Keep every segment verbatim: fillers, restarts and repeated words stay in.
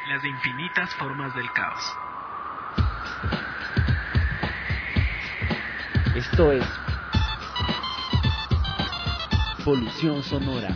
las infinitas formas del caos. Esto es Polución Sonora.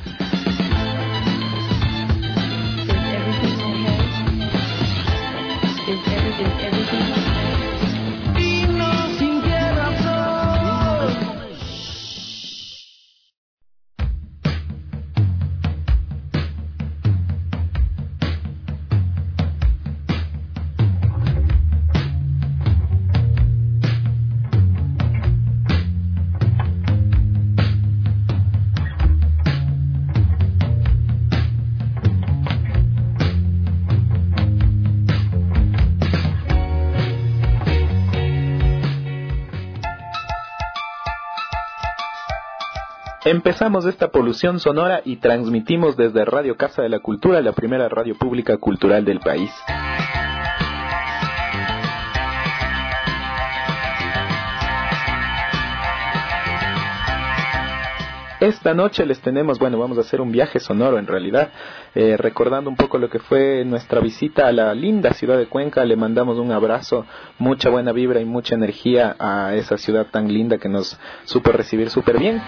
Empezamos esta polución sonora y transmitimos desde Radio Casa de la Cultura, la primera radio pública cultural del país. Esta noche les tenemos, bueno, vamos a hacer un viaje sonoro en realidad, eh, recordando un poco lo que fue nuestra visita a la linda ciudad de Cuenca. Le mandamos un abrazo, mucha buena vibra y mucha energía a esa ciudad tan linda que nos supo recibir súper bien.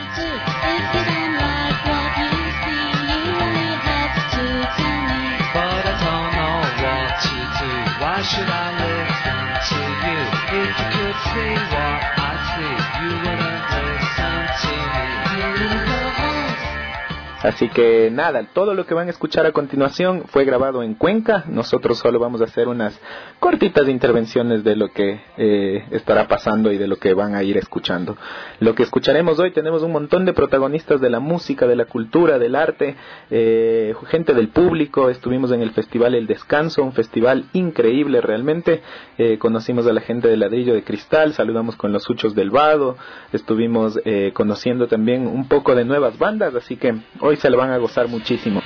Así que nada, todo lo que van a escuchar a continuación fue grabado en Cuenca. Nosotros solo vamos a hacer unas cortitas intervenciones de lo que eh, estará pasando y de lo que van a ir escuchando. Lo que escucharemos hoy, tenemos un montón de protagonistas de la música, de la cultura, del arte, eh, gente del público. Estuvimos en el festival El Descanso, un festival increíble realmente. Eh, conocimos a la gente de Ladrillo de Cristal, saludamos con los Huchos del Vado, estuvimos eh, conociendo también un poco de nuevas bandas, así que hoy se lo van a gozar muchísimo.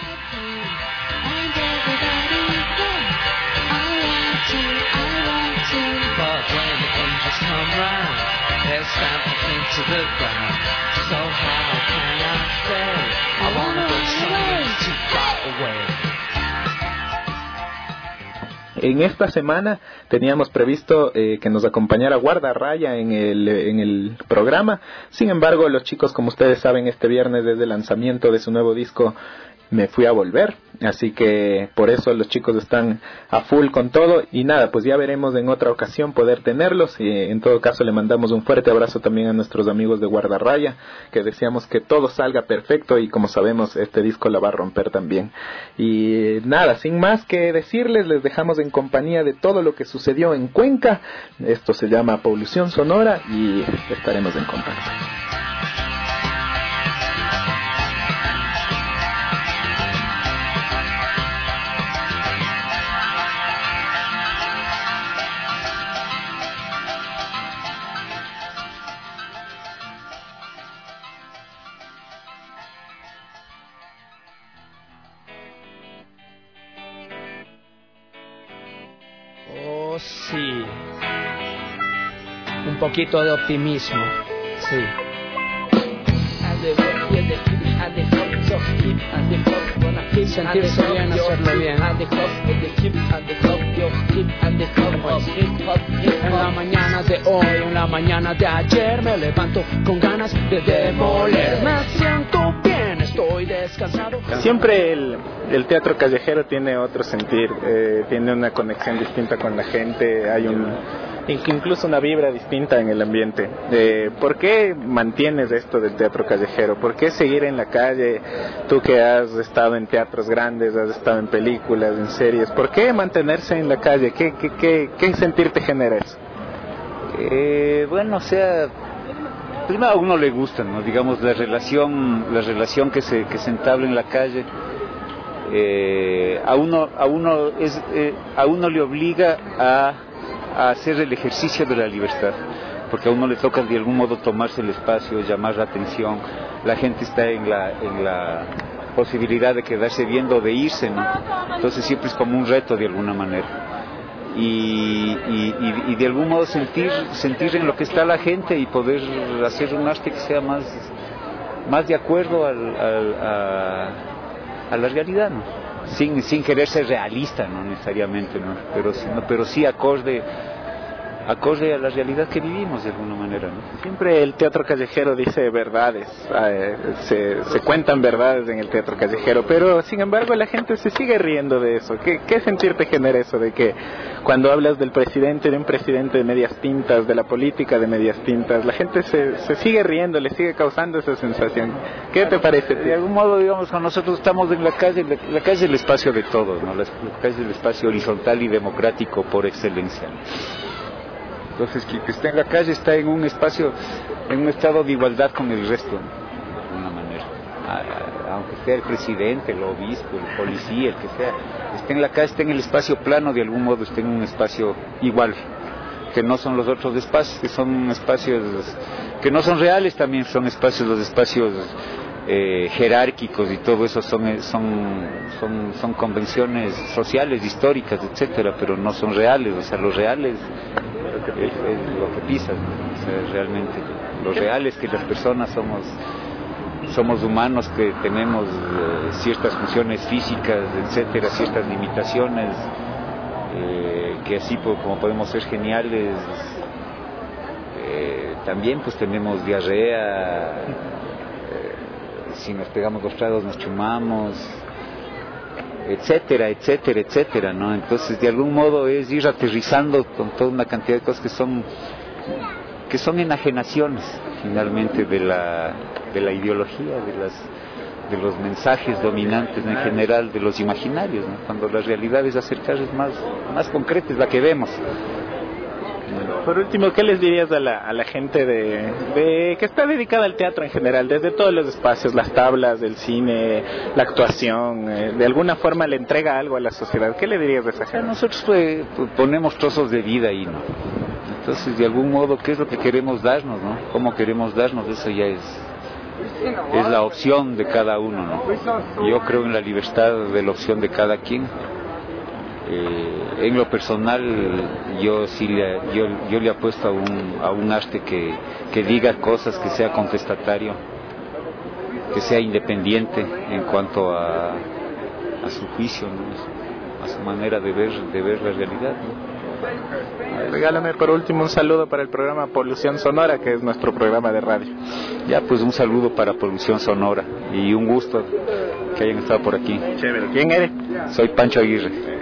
En esta semana teníamos previsto eh, que nos acompañara Guarda Raya en el, en el programa. Sin embargo, los chicos, como ustedes saben, este viernes desde el lanzamiento de su nuevo disco Me Fui a Volver, así que por eso los chicos están a full con todo. Y nada, pues ya veremos en otra ocasión poder tenerlos. Y en todo caso le mandamos un fuerte abrazo también a nuestros amigos de Guardarraya, que deseamos que todo salga perfecto, y como sabemos este disco la va a romper también. Y nada, sin más que decirles, les dejamos en compañía de todo lo que sucedió en Cuenca. Esto se llama Polución Sonora y estaremos en contacto. Sí, un poquito de optimismo, sí. Sentirse bien, hacerlo bien. En la mañana de hoy, en la mañana de ayer, me levanto con ganas de demoler. Me siento bien, estoy descansado. Siempre el, el teatro callejero tiene otro sentir, eh, tiene una conexión distinta con la gente, hay un incluso una vibra distinta en el ambiente. Eh, ¿Por qué mantienes esto del teatro callejero? ¿Por qué seguir en la calle? Tú que has estado en teatros grandes, has estado en películas, en series, ¿por qué mantenerse en la calle? ¿Qué, qué, qué, qué sentir te genera eso? Eh, bueno, o sea, primero a uno le gusta, ¿no? Digamos, la relación, la relación que se, que se entabla en la calle, eh, a uno, a uno es, eh, a uno le obliga a a hacer el ejercicio de la libertad, porque a uno le toca de algún modo tomarse el espacio, llamar la atención. La gente está en la, en la posibilidad de quedarse viendo o de irse, ¿no? Entonces siempre es como un reto de alguna manera. Y, y, y, y de algún modo sentir, sentir en lo que está la gente y poder hacer un arte que sea más, más de acuerdo al, al, a, a la realidad, ¿no? sin, sin querer ser realista, no necesariamente, ¿no? Pero, no, pero sí acorde, acorde a la realidad que vivimos de alguna manera, ¿no? Siempre el teatro callejero dice verdades, eh, se, se cuentan verdades en el teatro callejero, pero sin embargo la gente se sigue riendo de eso. ¿Qué, qué sentir te genera eso de que cuando hablas del presidente, de un presidente de medias tintas, de la política de medias tintas, la gente se, se sigue riendo, le sigue causando esa sensación? ¿Qué te parece? De algún modo, digamos, cuando nosotros estamos en la calle, la, la calle es el espacio de todos, ¿no? La, la calle es el espacio horizontal y democrático por excelencia, ¿no? Entonces, quien que está en la calle está en un espacio, en un estado de igualdad con el resto, ¿no? De alguna manera. A, a, aunque sea el presidente, el obispo, el policía, el que sea, está en la calle, está en el espacio plano, de algún modo está en un espacio igual, que no son los otros espacios, que son espacios que no son reales, también son espacios, los espacios eh, jerárquicos y todo eso son, son, son, son convenciones sociales, históricas, etcétera, pero no son reales, o sea, los reales es, es lo que pisan, ¿no? O sea, realmente lo real es que las personas somos somos humanos, que tenemos eh, ciertas funciones físicas, etcétera, ciertas limitaciones, eh, que así como podemos ser geniales, eh, también pues tenemos diarrea, eh, si nos pegamos los tragos nos chumamos, etcétera, etcétera, etcétera, ¿no? Entonces, de algún modo es ir aterrizando con toda una cantidad de cosas que son que son enajenaciones, finalmente, de la de la ideología, de las de los mensajes dominantes en general, de los imaginarios, ¿no? Cuando la realidad es acercarse más más concreta, es la que vemos. Por último, ¿qué les dirías a la, a la gente de, de que está dedicada al teatro en general, desde todos los espacios, las tablas, del cine, la actuación, eh, de alguna forma le entrega algo a la sociedad? ¿Qué le dirías de esa gente? Nosotros pues, ponemos trozos de vida ahí, ¿no? Entonces, de algún modo, ¿qué es lo que queremos darnos, no? ¿Cómo queremos darnos? Eso ya es es la opción de cada uno, ¿no? Yo creo en la libertad de la opción de cada quien. Eh, en lo personal, yo sí le, yo, yo le apuesto a un, a un arte que, que diga cosas, que sea contestatario, que sea independiente en cuanto a, a su juicio, ¿no? A su manera de ver, de ver la realidad, ¿no? Regálame por último un saludo para el programa Polución Sonora, que es nuestro programa de radio. Ya, pues un saludo para Polución Sonora y un gusto que hayan estado por aquí. Chévere. ¿Quién eres? Soy Pancho Aguirre.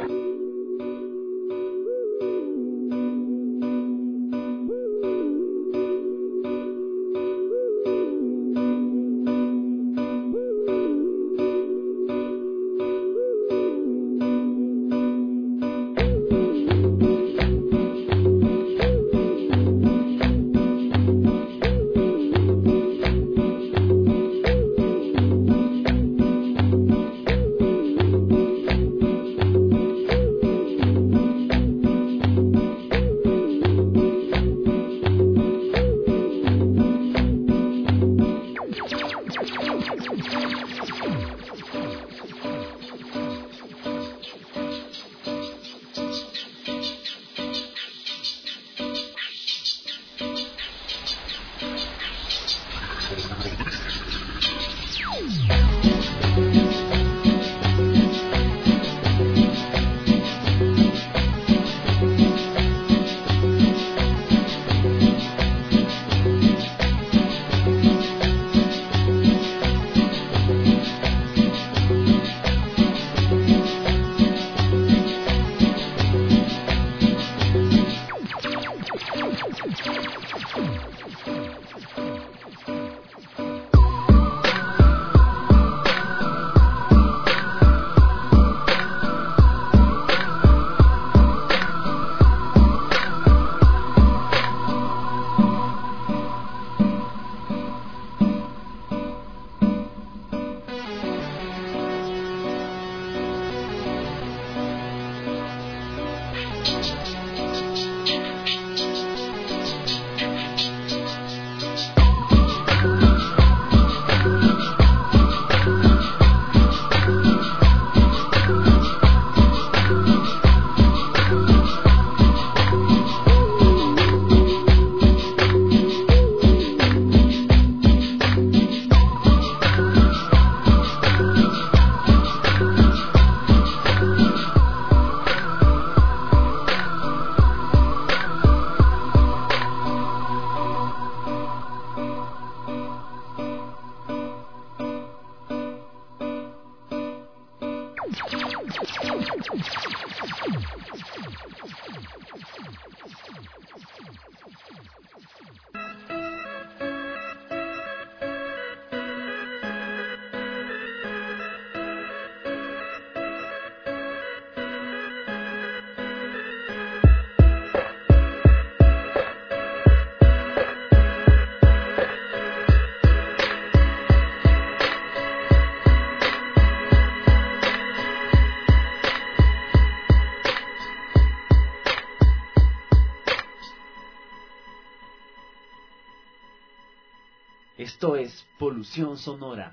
Esto es Polución Sonora.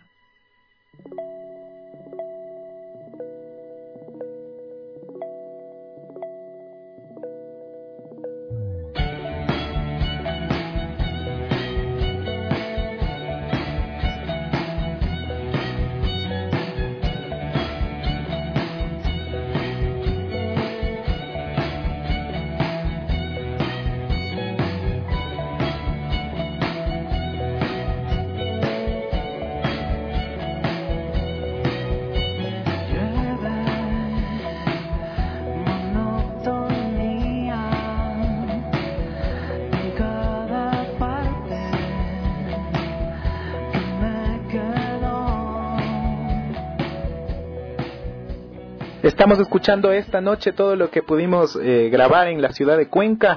Estamos escuchando esta noche todo lo que pudimos eh, grabar en la ciudad de Cuenca,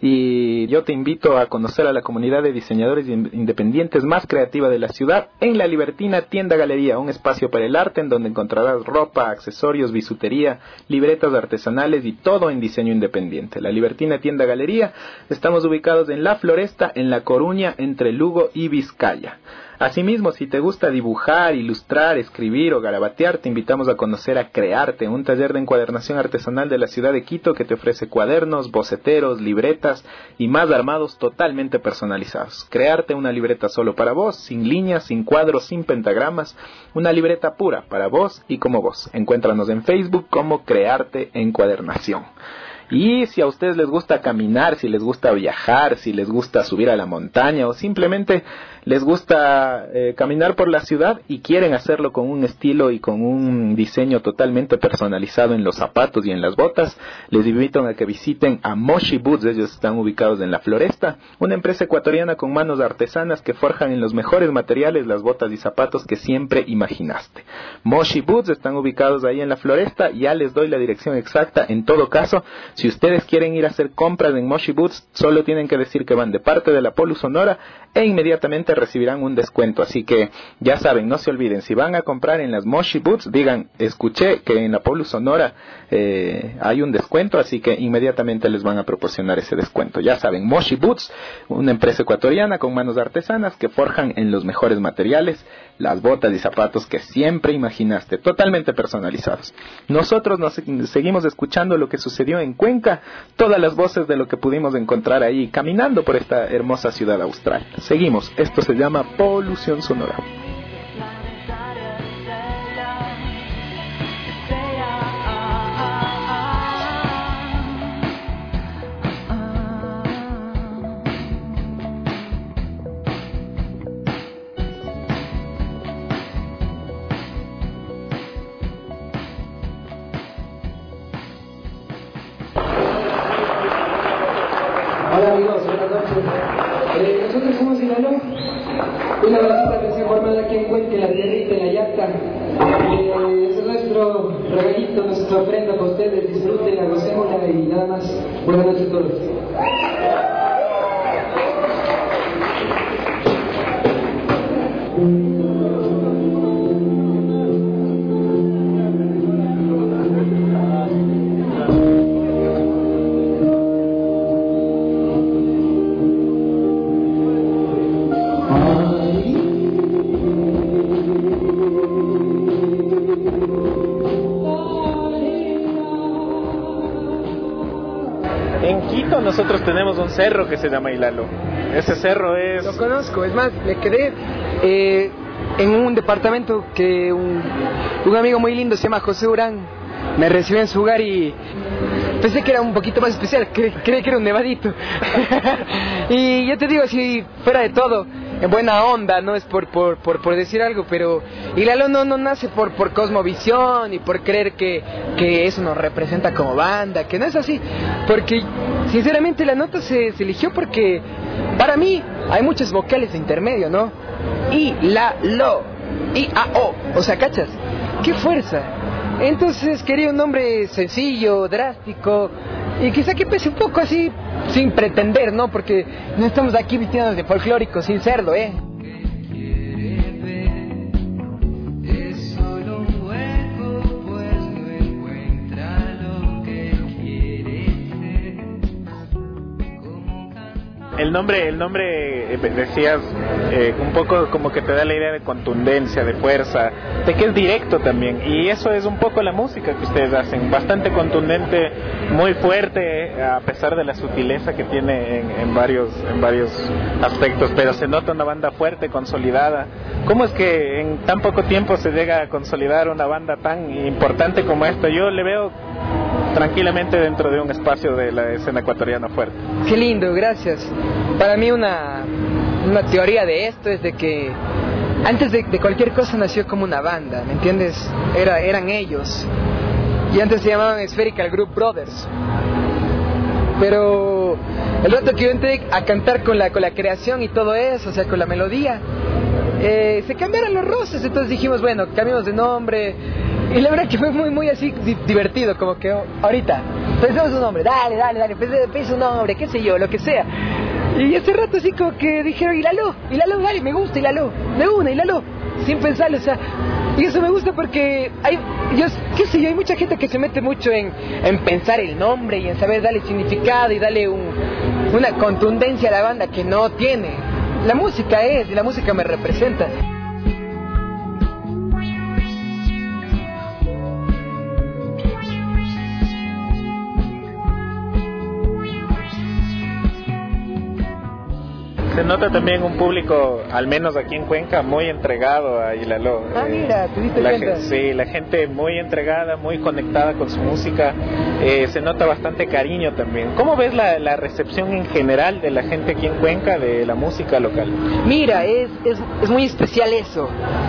y yo te invito a conocer a la comunidad de diseñadores independientes más creativa de la ciudad en La Libertina Tienda Galería, un espacio para el arte en donde encontrarás ropa, accesorios, bisutería, libretas artesanales y todo en diseño independiente. La Libertina Tienda Galería, estamos ubicados en La Floresta, en La Coruña, entre Lugo y Vizcaya. Asimismo, si te gusta dibujar, ilustrar, escribir o garabatear, te invitamos a conocer a Crearte, un taller de encuadernación artesanal de la ciudad de Quito que te ofrece cuadernos, boceteros, libretas y más armados totalmente personalizados. Crearte, una libreta solo para vos, sin líneas, sin cuadros, sin pentagramas, una libreta pura para vos y como vos. Encuéntranos en Facebook como Crearte Encuadernación. Y si a ustedes les gusta caminar, si les gusta viajar, si les gusta subir a la montaña o simplemente les gusta eh, caminar por la ciudad y quieren hacerlo con un estilo y con un diseño totalmente personalizado en los zapatos y en las botas, les invito a que visiten a Moshi Boots. Ellos están ubicados en La Floresta, una empresa ecuatoriana con manos artesanas que forjan en los mejores materiales las botas y zapatos que siempre imaginaste. Moshi Boots están ubicados ahí en La Floresta, ya les doy la dirección exacta. En todo caso, si ustedes quieren ir a hacer compras en Moshi Boots, solo tienen que decir que van de parte de la Polu Sonora e inmediatamente recibirán un descuento. Así que ya saben, no se olviden, si van a comprar en las Moshi Boots, digan, escuché que en la Polu Sonora eh, hay un descuento, así que inmediatamente les van a proporcionar ese descuento. Ya saben, Moshi Boots, una empresa ecuatoriana con manos artesanas que forjan en los mejores materiales las botas y zapatos que siempre imaginaste, totalmente personalizados. Nosotros nos seguimos escuchando lo que sucedió en Cuenca, todas las voces de lo que pudimos encontrar ahí caminando por esta hermosa ciudad austral. Seguimos, esto se llama Polución Sonora. Hola amigos, buenas noches. Eh, nosotros somos Sinaloa, una banda recién formada aquí en Cuenca, en la tierrita, en la yacta. Eh, ese es nuestro regalito, nuestra ofrenda para ustedes. Disfruten, gocémosla y nada más. Buenas noches a todos. En Quito nosotros tenemos un cerro que se llama Ilalo. Ese cerro es... Lo conozco, es más, me quedé eh, en un departamento que un, un amigo muy lindo se llama José Urán me recibió en su hogar y pensé que era un poquito más especial, cre creí que era un nevadito. Y yo te digo, si fuera de todo, en buena onda, no es por por, por, por decir algo, pero Hilalo no, no nace por, por cosmovisión y por creer que, que eso nos representa como banda, que no es así, porque sinceramente la nota se, se eligió porque para mí hay muchas vocales de intermedio, ¿no? I, la, lo, I, a, o, o sea, ¿cachas? ¡Qué fuerza! Entonces quería un nombre sencillo, drástico, y quizá que pese un poco así, sin pretender, ¿no? Porque no estamos aquí vistiéndonos de folclórico, sin serlo, ¿eh? El nombre, el nombre eh, decías, eh, un poco como que te da la idea de contundencia, de fuerza, de que es directo también, y eso es un poco la música que ustedes hacen, bastante contundente, muy fuerte, a pesar de la sutileza que tiene en, en varios, en varios aspectos, pero se nota una banda fuerte, consolidada. ¿Cómo es que en tan poco tiempo se llega a consolidar una banda tan importante como esta? Yo le veo tranquilamente dentro de un espacio de la escena ecuatoriana fuerte. Qué lindo, gracias. Para mí una, una teoría de esto es de que antes de, de cualquier cosa nació como una banda, ¿me entiendes? Era, eran ellos. Y antes se llamaban Spherical Group Brothers. Pero el rato que yo entré a cantar con la, con la creación y todo eso, o sea, con la melodía, eh, se cambiaron los roces, entonces dijimos, bueno, cambiamos de nombre. Y la verdad que fue muy, muy así di- divertido, como que oh, ahorita, pensemos un nombre, dale, dale, dale, piensa un nombre, qué sé yo, lo que sea. Y ese rato así como que dijeron, Hilalo, Hilalo, dale, me gusta Hilalo, de una, Hilalo, sin pensarlo, o sea, y eso me gusta porque hay, yo, qué sé yo, hay mucha gente que se mete mucho en, en pensar el nombre y en saber darle significado y darle un, una contundencia a la banda que no tiene. La música es, y la música me representa. Se nota también un público, al menos aquí en Cuenca, muy entregado a Hilalo. Ah, mira, ¿te diste la cuenta? Gente, sí, la gente muy entregada, muy conectada con su música. Eh, se nota bastante cariño también. ¿Cómo ves la, la recepción en general de la gente aquí en Cuenca de la música local? Mira, es, es, es muy especial eso.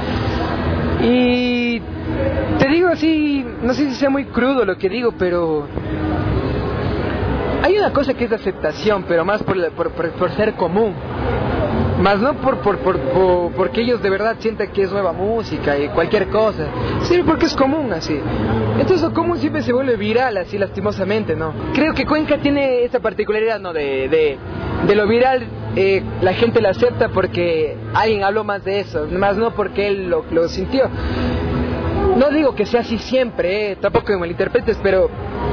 Y te digo así, no sé si sea muy crudo lo que digo, pero hay una cosa que es de aceptación, pero más por, por, por, por ser común. Más no por, por, por, por porque ellos de verdad sientan que es nueva música y cualquier cosa, sino porque es común así. Entonces lo común siempre se vuelve viral así lastimosamente, ¿no? Creo que Cuenca tiene esta particularidad, ¿no? De, de, de lo viral, eh, la gente lo acepta porque alguien habló más de eso, más no porque él lo, lo sintió. No digo que sea así siempre, eh, tampoco me malinterpretes, pero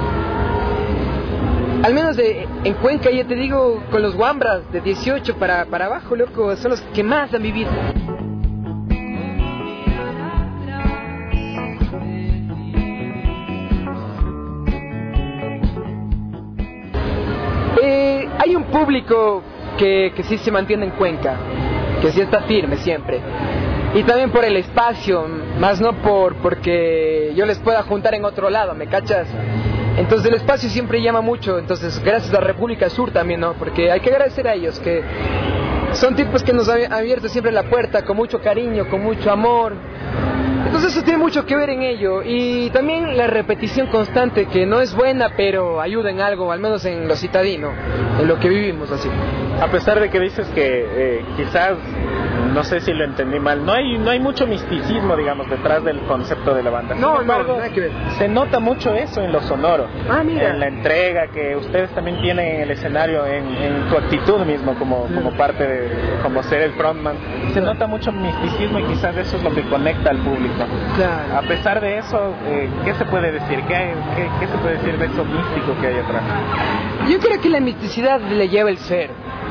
al menos de, en Cuenca, ya te digo, con los guambras de dieciocho para, para abajo, loco, son los que más han vivido. Eh, hay un público que, que sí se mantiene en Cuenca, que sí está firme siempre. Y también por el espacio, más no por porque yo les pueda juntar en otro lado, ¿me cachas? Entonces el espacio siempre llama mucho, entonces gracias a República Sur también, ¿no? Porque hay que agradecer a ellos, que son tipos que nos han abierto siempre la puerta con mucho cariño, con mucho amor. Entonces eso tiene mucho que ver en ello. Y también la repetición constante, que no es buena, pero ayuda en algo, al menos en lo citadino, en lo que vivimos así. A pesar de que dices que eh, quizás, no sé si lo entendí mal, no hay no hay mucho misticismo, digamos, detrás del concepto de la banda. Sin No, embargo, no, nada que ver. Se nota mucho eso en lo sonoro, Ah, mira. en la entrega que ustedes también tienen en el escenario, en, en tu actitud mismo como, como parte de, como ser el frontman. Se nota mucho misticismo y quizás eso es lo que conecta al público. Claro. A pesar de eso, eh, ¿qué se puede decir? ¿Qué, hay- qué, ¿Qué se puede decir de eso místico que hay atrás? Yo creo que la misticidad le lleva el ser.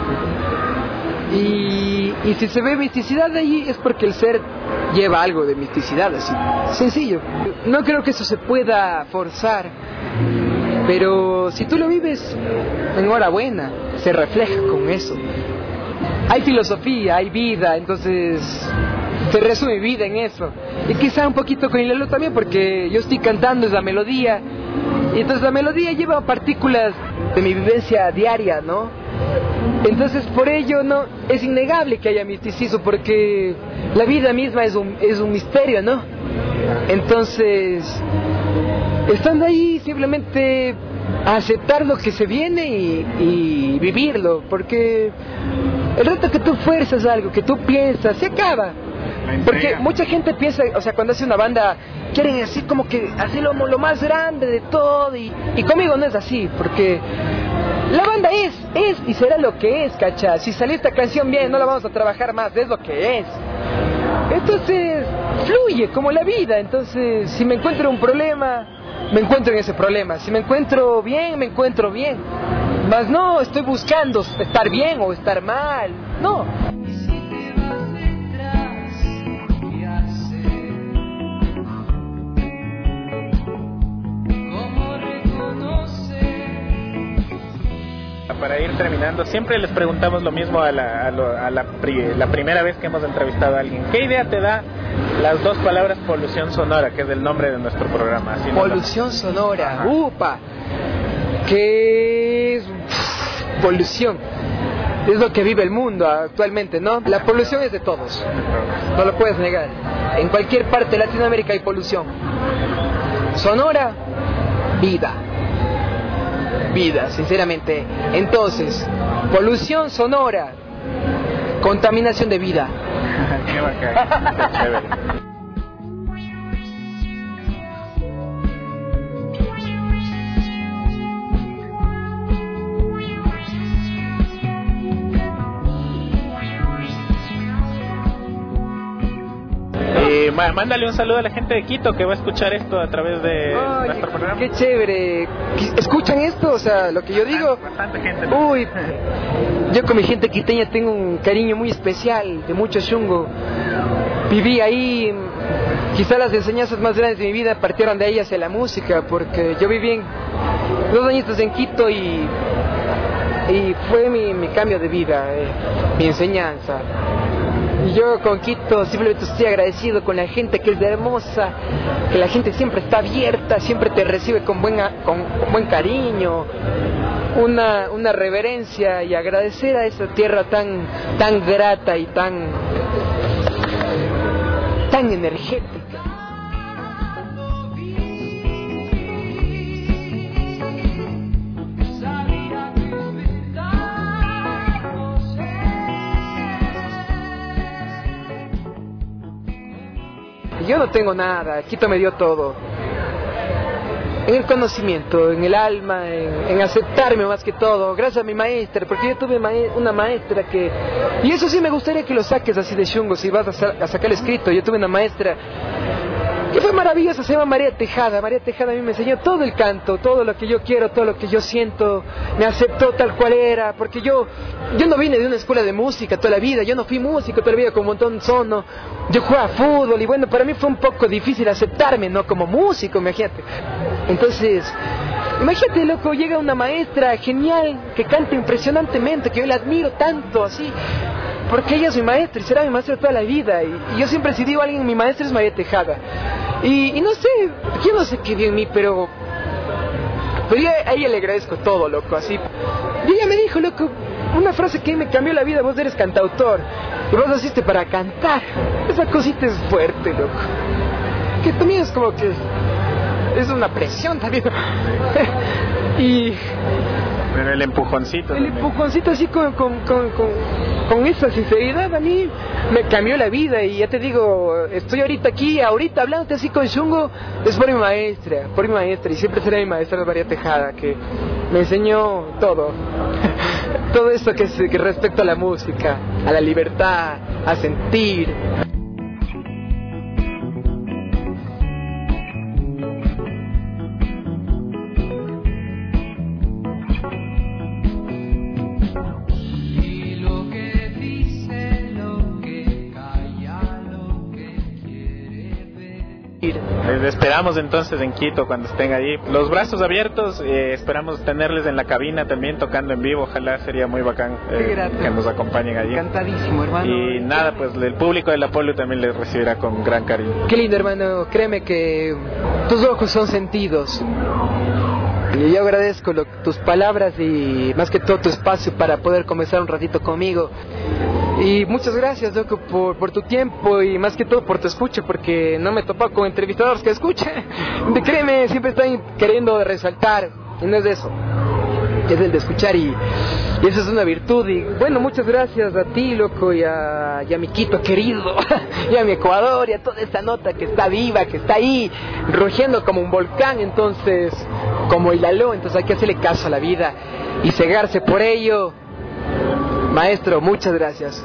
Y, y si se ve misticidad ahí es porque el ser lleva algo de misticidad, así. Sencillo. No creo que eso se pueda forzar, pero si tú lo vives, enhorabuena, se refleja con eso. Hay filosofía, hay vida, entonces se resume vida en eso. Y quizá un poquito con Hilalo también, porque yo estoy cantando, es la melodía, y entonces la melodía lleva partículas de mi vivencia diaria, ¿no? Entonces por ello no es innegable que haya misticismo, porque la vida misma es un, es un misterio, ¿no? Entonces, estando ahí simplemente a aceptar lo que se viene y, y vivirlo, porque el rato que tú fuerzas algo, que tú piensas, se acaba. Porque mucha gente piensa, o sea, cuando hace una banda, quieren así como que hacerlo lo más grande de todo, y, y conmigo no es así, porque la banda es, es y será lo que es, ¿cachai? Si salió esta canción bien, no la vamos a trabajar más, es lo que es. Entonces, fluye como la vida. Entonces, si me encuentro un problema, me encuentro en ese problema. Si me encuentro bien, me encuentro bien. Mas no estoy buscando estar bien o estar mal, no. Para ir terminando, siempre les preguntamos lo mismo a, la, a, lo, a la, pri, la primera vez que hemos entrevistado a alguien. ¿Qué idea te da las dos palabras polución sonora, que es el nombre de nuestro programa? Así polución sonora, upa, ¿qué es pff, polución? Es lo que vive el mundo actualmente, ¿no? La polución es de todos, no lo puedes negar. En cualquier parte de Latinoamérica hay polución. Sonora, vida. Vida, sinceramente. Entonces, polución sonora, contaminación de vida. Qué bacán, qué chévere. Eh, mándale un saludo a la gente de Quito que va a escuchar esto a través de Ay, nuestro programa. Qué chévere. ¿Escuchan esto? O sea, lo que yo digo. Bastante gente. ¿No? Uy, yo con mi gente quiteña tengo un cariño muy especial, de mucho chungo. Viví ahí. Quizá las enseñanzas más grandes de mi vida partieron de ahí hacia la música, porque yo viví en dos añitos en Quito y y fue mi, mi cambio de vida, eh, mi enseñanza. Y yo con Quito simplemente estoy agradecido con la gente, que es hermosa, que la gente siempre está abierta, siempre te recibe con, buena, con, con buen cariño, una, una reverencia, y agradecer a esa tierra tan, tan grata y tan, tan energética. Yo no tengo nada, Quito me dio todo. En el conocimiento, en el alma, en, en aceptarme más que todo. Gracias a mi maestra, porque yo tuve ma- una maestra que... Y eso sí me gustaría que lo saques así de chungo, si vas a, sa- a sacar el escrito. Yo tuve una maestra que fue maravillosa, se llama María Tejada. María Tejada a mí me enseñó todo el canto, todo lo que yo quiero, todo lo que yo siento. Me aceptó tal cual era, porque yo yo no vine de una escuela de música toda la vida, yo no fui músico toda la vida con un montón de sono. Yo jugaba fútbol y bueno, para mí fue un poco difícil aceptarme, ¿no? Como músico, imagínate. Entonces, imagínate, loco, llega una maestra genial que canta impresionantemente, que yo la admiro tanto, así, porque ella es mi maestra y será mi maestra toda la vida. Y, y yo siempre, si digo a alguien, mi maestra es María Tejada. Y, y no sé, yo no sé qué vio en mí, pero, pero yo a ella le agradezco todo, loco, así. Y ella me dijo, loco, una frase que me cambió la vida: vos eres cantautor y vos naciste para cantar. Esa cosita es fuerte, loco, que también es como que es una presión también. Y pero el empujoncito el también. empujoncito así con, con, con, con, con esa sinceridad a mí me cambió la vida. Y ya te digo, estoy ahorita aquí, ahorita hablándote así con chungo, es por mi maestra, por mi maestra, y siempre será mi maestra María Tejada, que me enseñó todo. Todo esto que, es, que respecto a la música, a la libertad, a sentir. les esperamos entonces en Quito cuando estén ahí. Los brazos abiertos, eh, esperamos tenerles en la cabina también tocando en vivo. Ojalá, sería muy bacán eh, que nos acompañen allí. Encantadísimo, hermano. Y nada, pues el público del Apolo también les recibirá con gran cariño. Qué lindo, hermano. Créeme que tus ojos son sentidos. Y yo agradezco lo, tus palabras y más que todo tu espacio para poder conversar un ratito conmigo. Y muchas gracias, loco, por, por tu tiempo y más que todo por tu escucha, porque no me topo con entrevistadores que escuchan. Créeme, siempre estoy queriendo resaltar, y no es de eso, es el de escuchar, y, y eso es una virtud. Y bueno, muchas gracias a ti, loco, y a, y a mi Quito querido, y a mi Ecuador, y a toda esta nota que está viva, que está ahí, rugiendo como un volcán, entonces, como Hilaló. Entonces hay que hacerle caso a la vida y cegarse por ello. Maestro, muchas gracias.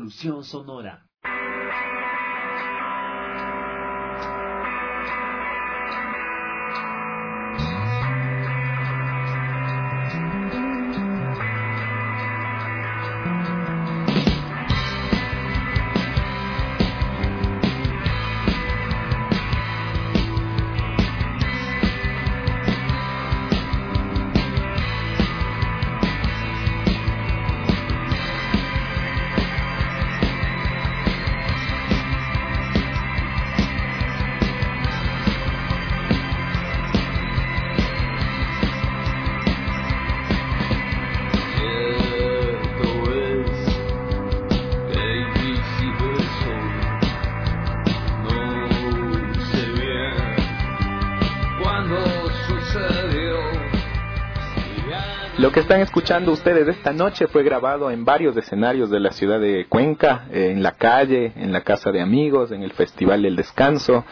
Polución sonora. Lo que están escuchando ustedes esta noche fue grabado en varios escenarios de la ciudad de Cuenca, en la calle, en la casa de amigos, en el Festival del Descanso,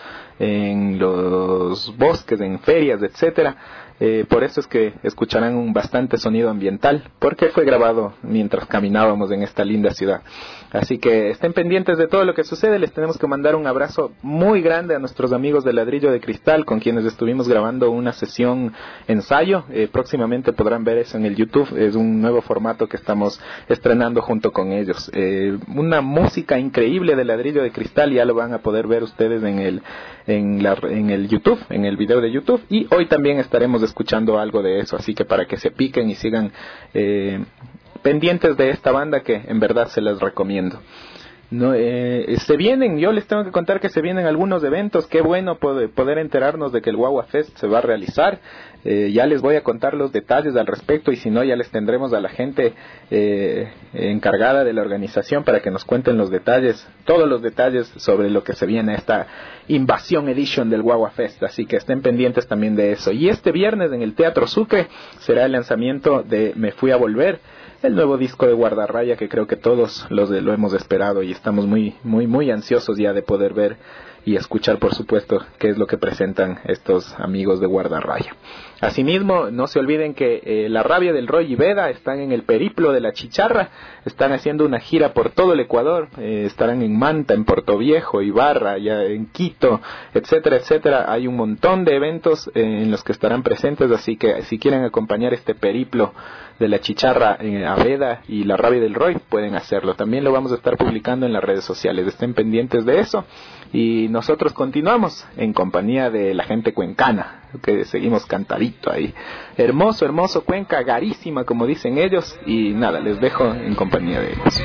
en los bosques, en ferias, etcétera. Eh, por eso es que escucharán un bastante sonido ambiental, porque fue grabado mientras caminábamos en esta linda ciudad. Así que estén pendientes de todo lo que sucede. Les tenemos que mandar un abrazo muy grande a nuestros amigos de Ladrillo de Cristal, con quienes estuvimos grabando una sesión ensayo. Eh, próximamente podrán ver eso en el YouTube. Es un nuevo formato que estamos estrenando junto con ellos. Eh, una música increíble de Ladrillo de Cristal, ya lo van a poder ver ustedes en el, en la, en el YouTube, en el video de YouTube. Y hoy también estaremos escuchando algo de eso, así que para que se piquen y sigan eh, pendientes de esta banda, que en verdad se les recomiendo. No, eh, se vienen, yo les tengo que contar que se vienen algunos eventos. Qué bueno poder, poder enterarnos de que el Guagua Fest se va a realizar. Eh, ya les voy a contar los detalles al respecto, y si no ya les tendremos a la gente eh, encargada de la organización para que nos cuenten los detalles, todos los detalles sobre lo que se viene, esta Invasión Edition del Guagua Fest, así que estén pendientes también de eso. Y este viernes en el Teatro Sucre será el lanzamiento de Me Fui a Volver, el nuevo disco de Guardarraya, que creo que todos los de, lo hemos esperado, y estamos muy muy muy ansiosos ya de poder ver y escuchar, por supuesto, qué es lo que presentan estos amigos de Guardarraya. Asimismo, no se olviden que eh, La Rabia del Roy y Veda están en el periplo de la Chicharra, están haciendo una gira por todo el Ecuador, eh, estarán en Manta, en Puerto Viejo, Ibarra, ya en Quito, etcétera, etcétera. Hay un montón de eventos eh, en los que estarán presentes, así que si quieren acompañar este periplo de la Chicharra eh, a Veda y La Rabia del Roy, pueden hacerlo. También lo vamos a estar publicando en las redes sociales, estén pendientes de eso. Y nosotros continuamos en compañía de la gente cuencana, que seguimos cantadito ahí. Hermoso, hermoso Cuenca, garísima como dicen ellos. Y nada, les dejo en compañía de ellos.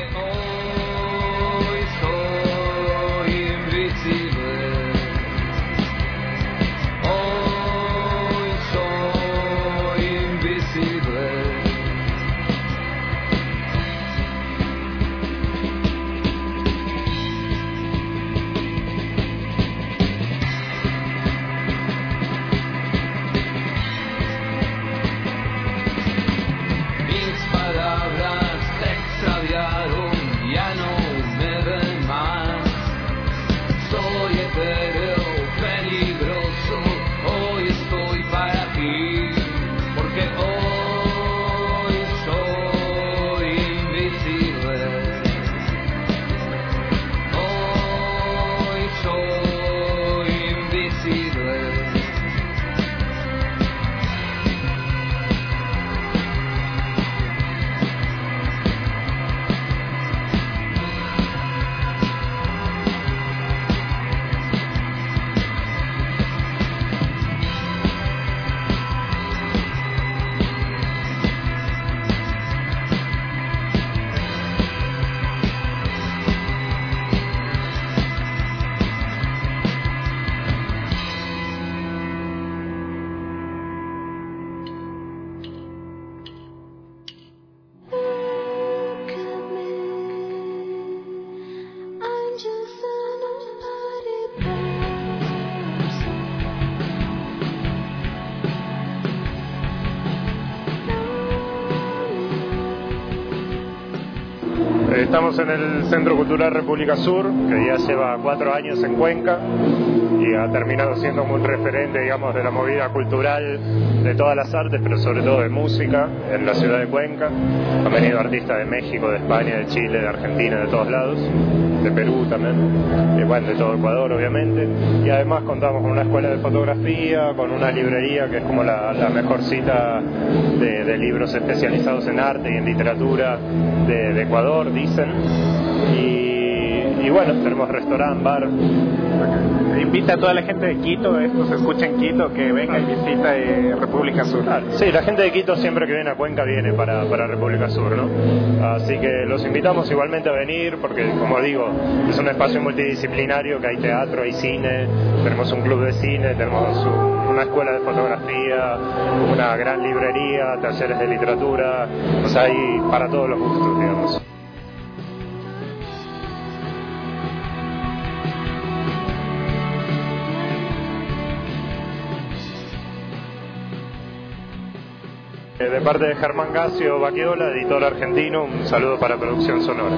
Estamos en el Centro Cultural República Sur, que ya lleva cuatro años en Cuenca. y ha terminado siendo un referente, digamos, de la movida cultural de todas las artes, pero sobre todo de música en la ciudad de Cuenca. Han venido artistas de México, de España, de Chile, de Argentina, de todos lados, de Perú también, y bueno, de todo Ecuador obviamente, y además contamos con una escuela de fotografía, con una librería que es como la, la mejor cita de, de libros especializados en arte y en literatura de, de Ecuador, dicen, y, y bueno, tenemos restaurante, bar. Invita a toda la gente de Quito, esto se escucha en Quito, que venga y visita eh, República Sur. Ah, sí, la gente de Quito siempre que viene a Cuenca viene para, para República Sur, ¿no? Así que los invitamos igualmente a venir porque, como digo, es un espacio multidisciplinario, que hay teatro, hay cine, tenemos un club de cine, tenemos un, una escuela de fotografía, una gran librería, talleres de literatura, o sea, hay para todos los gustos, digamos. De parte de Germán Gacio Baqueola, editor argentino, un saludo para Producción Sonora.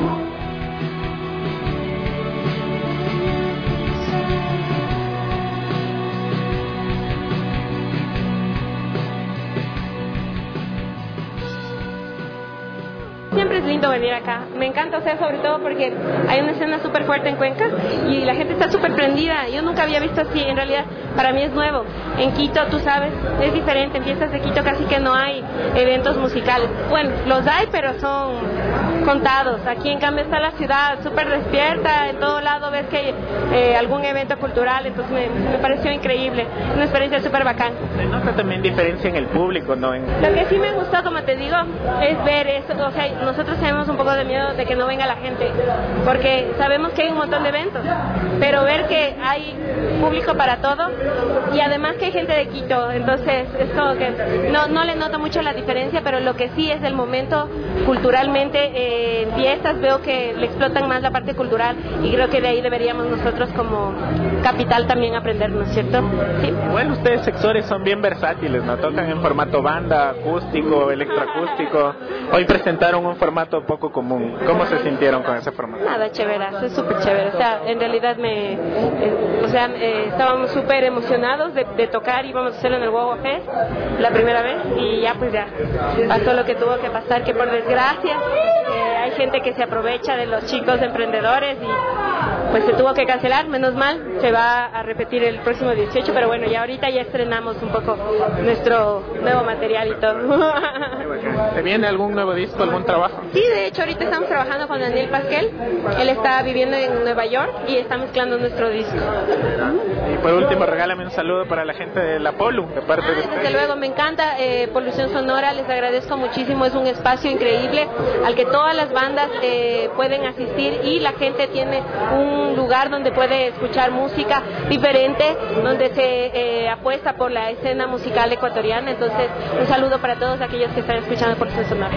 Siempre es lindo venir acá, me encanta, o sea, sobre todo porque hay una escena súper fuerte en Cuenca y la gente está súper prendida. Yo nunca había visto así, en realidad para mí es nuevo. En Quito, tú sabes, es diferente, en fiestas de Quito casi que no hay eventos musicales. Bueno, los hay, pero son contados. Aquí en cambio está la ciudad súper despierta, en todo lado ves que hay eh, algún evento cultural, entonces me, me pareció increíble, una experiencia súper bacán. Se nota también diferencia en el público, ¿no? En... Lo que sí me gustó, como te digo, es ver eso, o sea, nosotros tenemos un poco de miedo de que no venga la gente, porque sabemos que hay un montón de eventos, pero ver que hay público para todo y además que hay gente de Quito, entonces es como que no, no le noto mucho la diferencia, pero lo que sí es el momento culturalmente, eh, en fiestas veo que le explotan más la parte cultural y creo que de ahí deberíamos nosotros como capital también aprender, ¿no es cierto? ¿Sí? Bueno, ustedes sectores son bien versátiles, ¿no? Tocan en formato banda, acústico, electroacústico. Hoy presentaron un formato poco común. ¿Cómo se sintieron con ese formato? Nada, chéverazo, es súper chévere. O sea, en realidad me, eh, o sea, eh, estábamos súper emocionados de, de tocar, íbamos a hacerlo en el Guagua Fest la primera vez y ya pues ya pasó lo que tuvo que pasar, que por desgracia eh, hay gente que se aprovecha de los chicos emprendedores y pues se tuvo que cancelar, menos mal, se va a repetir el próximo dieciocho, pero bueno, ya ahorita ya estrenamos un poco nuestro nuevo material y todo. ¿Te viene algún nuevo disco, algún trabajo? Sí, de hecho ahorita estamos trabajando con Daniel Pasquel, él está viviendo en Nueva York y está mezclando nuestro disco. Y por último, regálame un saludo para la gente de la Polu, de parte ah, de usted. Desde luego, me encanta eh, Polución Sonora, les agradezco muchísimo, es un espacio increíble al que todas las bandas eh, pueden asistir y la gente tiene un lugar donde puede escuchar música diferente, donde se eh, apuesta por la escena musical ecuatoriana, entonces un saludo para todos aquellos que están escuchando Polución Sonora.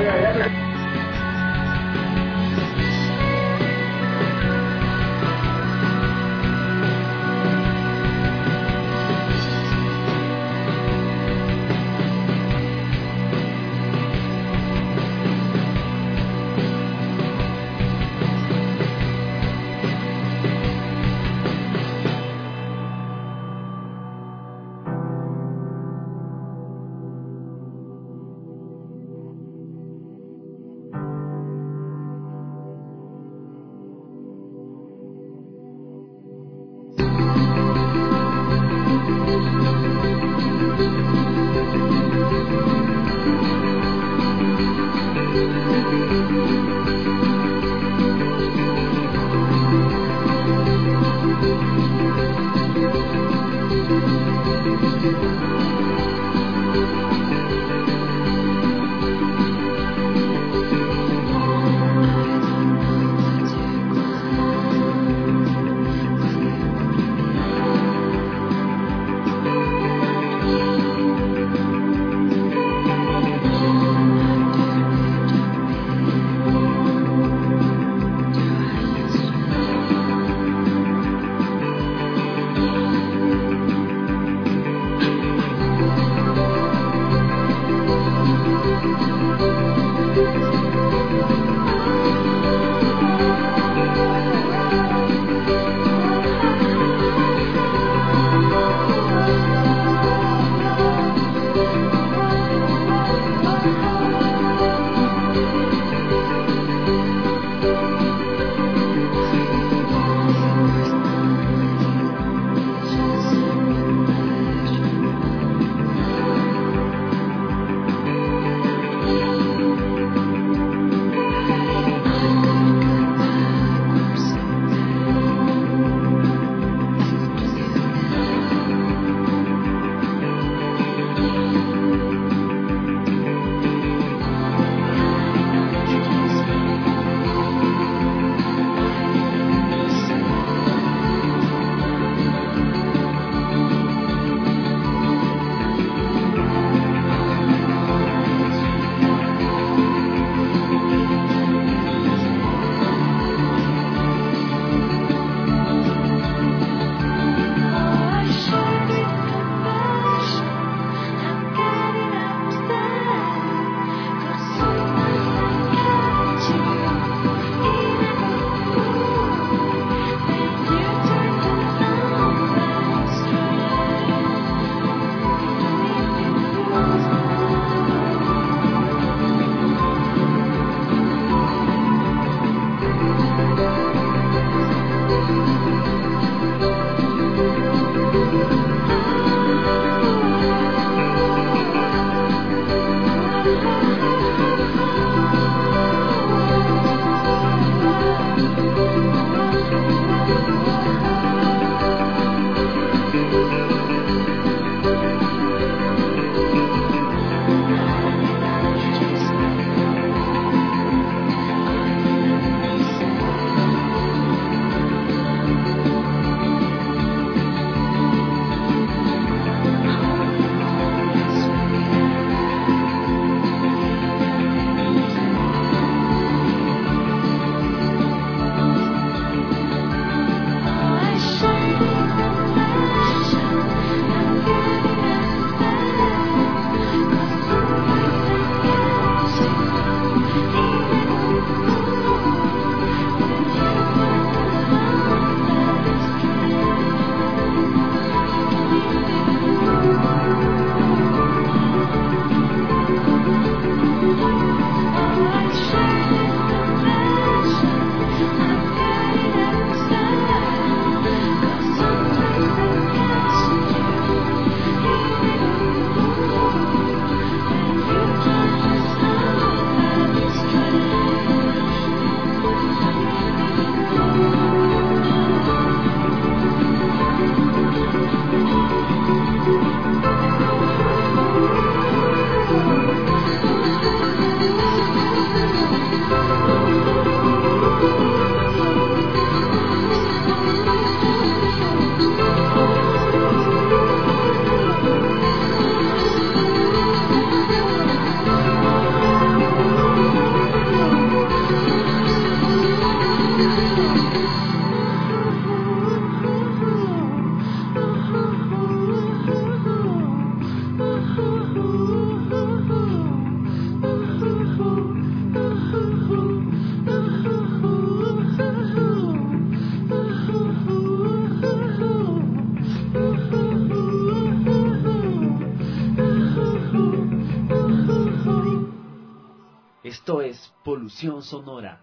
Esto es Polución Sonora.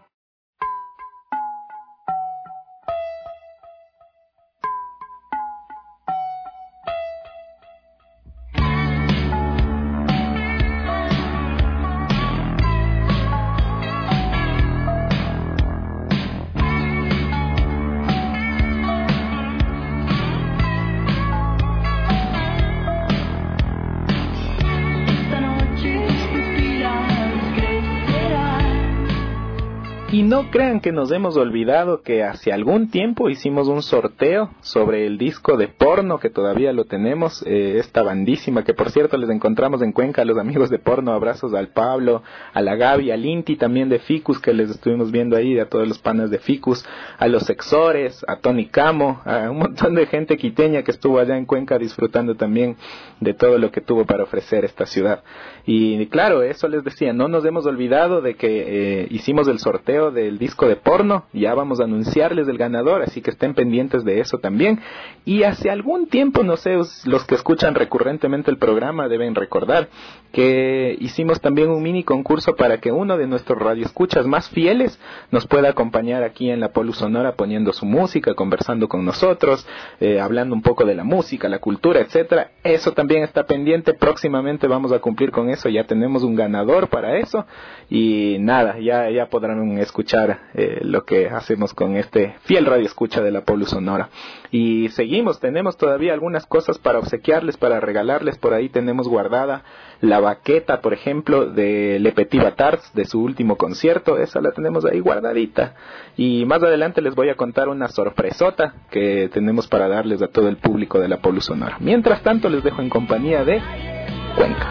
Y no crean que nos hemos olvidado que hace algún tiempo hicimos un sorteo sobre el disco de Porno, que todavía lo tenemos, eh, esta bandísima, que por cierto les encontramos en Cuenca a los amigos de Porno. Abrazos al Pablo, a la Gaby, al Inti también de Ficus, que les estuvimos viendo ahí, a todos los panas de Ficus, a los Sexores, a Tony Camo, a un montón de gente quiteña que estuvo allá en Cuenca disfrutando también de todo lo que tuvo para ofrecer esta ciudad. Y claro, eso les decía, no nos hemos olvidado de que eh, hicimos el sorteo del disco de Porno. Ya vamos a anunciarles el ganador, así que estén pendientes de eso también. Y hace algún tiempo, no sé, los que escuchan recurrentemente el programa deben recordar que hicimos también un mini concurso para que uno de nuestros radioescuchas más fieles nos pueda acompañar aquí en la Polu Sonora poniendo su música, conversando con nosotros, eh, hablando un poco de la música, la cultura, etcétera. Eso también está pendiente, próximamente vamos a cumplir con eso, ya tenemos un ganador para eso y nada, ya, ya podrán escuchar eh, lo que hacemos con este fiel radioescucha de la Polu Sonora. Y seguimos, tenemos todavía algunas cosas para obsequiarles, para regalarles. Por ahí tenemos guardada la baqueta, por ejemplo, de Le Petit Batards, de su último concierto. Esa la tenemos ahí guardadita. Y más adelante les voy a contar una sorpresota que tenemos para darles a todo el público de la Polu Sonora. Mientras tanto, les dejo en compañía de Cuenca.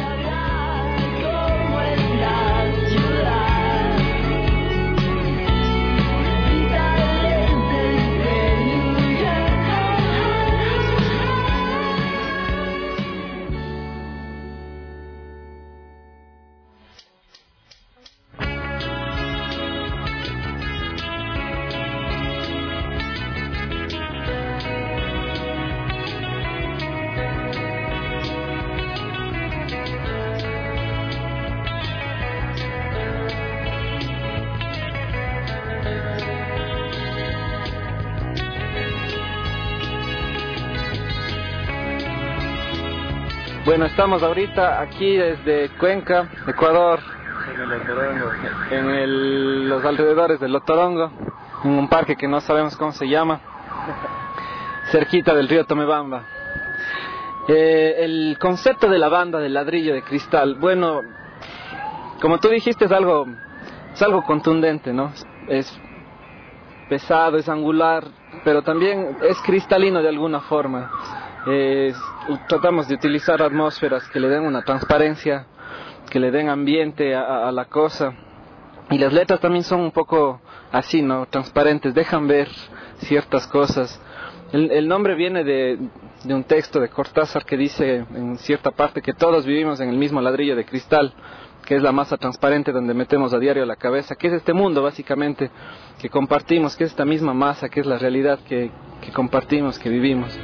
Bueno, estamos ahorita aquí desde Cuenca, Ecuador, en, el Otorongo. en el, los alrededores del Otorongo, en un parque que no sabemos cómo se llama, cerquita del río Tomebamba. Eh, el concepto de la banda del ladrillo de cristal, bueno, como tú dijiste, es algo, es algo contundente, ¿no? Es pesado, es angular, pero también es cristalino de alguna forma. Eh, tratamos de utilizar atmósferas que le den una transparencia, que le den ambiente a, a la cosa, y las letras también son un poco así, ¿no? Transparentes, dejan ver ciertas cosas. El, el nombre viene de, de un texto de Cortázar que dice en cierta parte que todos vivimos en el mismo ladrillo de cristal, que es la masa transparente donde metemos a diario la cabeza, que es este mundo básicamente que compartimos, que es esta misma masa, que es la realidad que, que compartimos, que vivimos.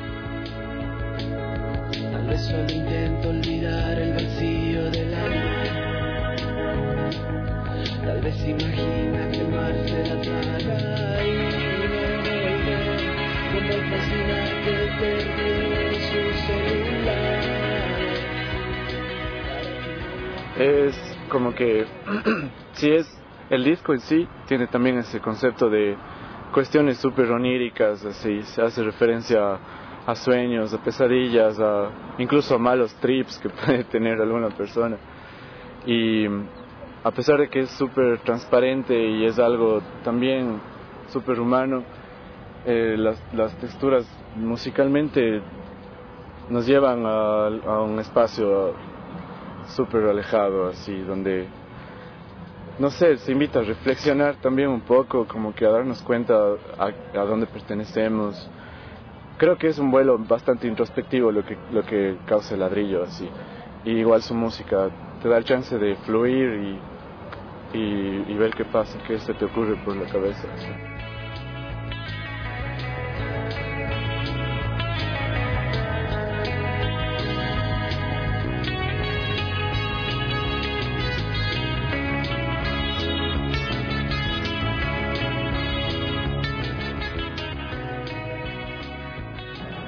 Tal vez solo intento olvidar el vacío del alma. Tal vez imagina que el mar se la traga y no volver, como el fascinante perdió su celular. Es como que sí, es el disco en sí tiene también ese concepto de cuestiones súper oníricas, así se hace referencia a a sueños, a pesadillas, a incluso a malos trips que puede tener alguna persona. Y a pesar de que es súper transparente y es algo también súper humano, eh, las, las texturas musicalmente nos llevan a, a un espacio súper alejado, así, donde, no sé, se invita a reflexionar también un poco, como que a darnos cuenta a, a dónde pertenecemos. Creo que es un vuelo bastante introspectivo lo que, lo que causa el ladrillo, así. Y igual su música te da el chance de fluir y, y, y ver qué pasa, qué se te ocurre por la cabeza. Así.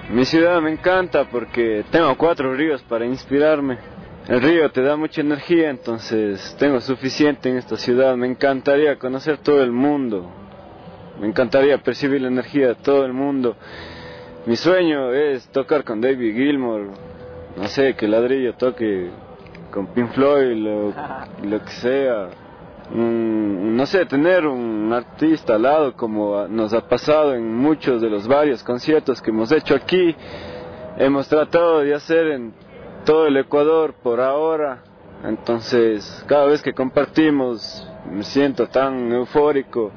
Mi ciudad me encanta porque tengo cuatro ríos para inspirarme. El río te da mucha energía, entonces tengo suficiente en esta ciudad. Me encantaría conocer todo el mundo. Me encantaría percibir la energía de todo el mundo. Mi sueño es tocar con David Gilmour. No sé, que Ladrillo toque con Pink Floyd, lo, lo que sea. Mm, no sé, tener un artista al lado como nos ha pasado en muchos de los varios conciertos que hemos hecho aquí. Hemos tratado de hacer en todo el Ecuador por ahora, entonces cada vez que compartimos me siento tan eufórico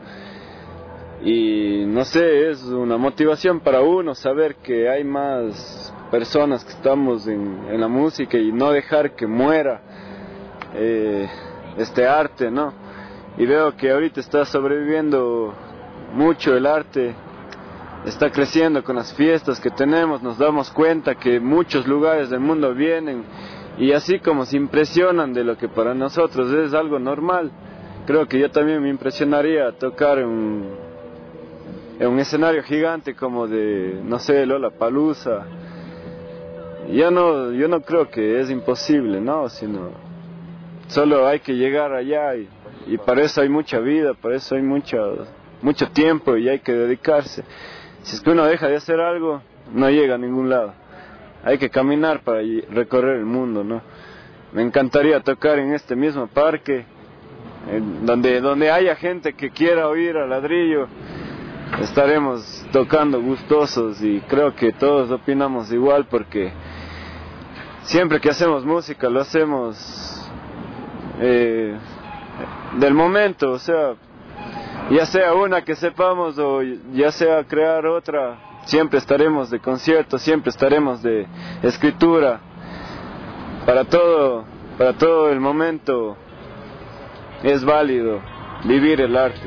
y no sé, es una motivación para uno saber que hay más personas que estamos en, en la música y no dejar que muera eh, este arte, ¿no? Y veo que ahorita está sobreviviendo mucho el arte. Está creciendo con las fiestas que tenemos, nos damos cuenta que muchos lugares del mundo vienen y así como se impresionan de lo que para nosotros es algo normal, creo que yo también me impresionaría tocar en un, en un escenario gigante como de, no sé, Lollapalooza. Yo no, yo no creo que es imposible, ¿no? Sino solo hay que llegar allá y, y para eso hay mucha vida, para eso hay mucho, mucho tiempo y hay que dedicarse. Si es que uno deja de hacer algo, no llega a ningún lado. Hay que caminar para recorrer el mundo, ¿no? Me encantaría tocar en este mismo parque, en donde, donde haya gente que quiera oír a Ladrillo. Estaremos tocando gustosos y creo que todos opinamos igual porque siempre que hacemos música lo hacemos eh, del momento, o sea, ya sea una que sepamos o ya sea crear otra, siempre estaremos de concierto, siempre estaremos de escritura. Para todo, para todo el momento es válido vivir el arte.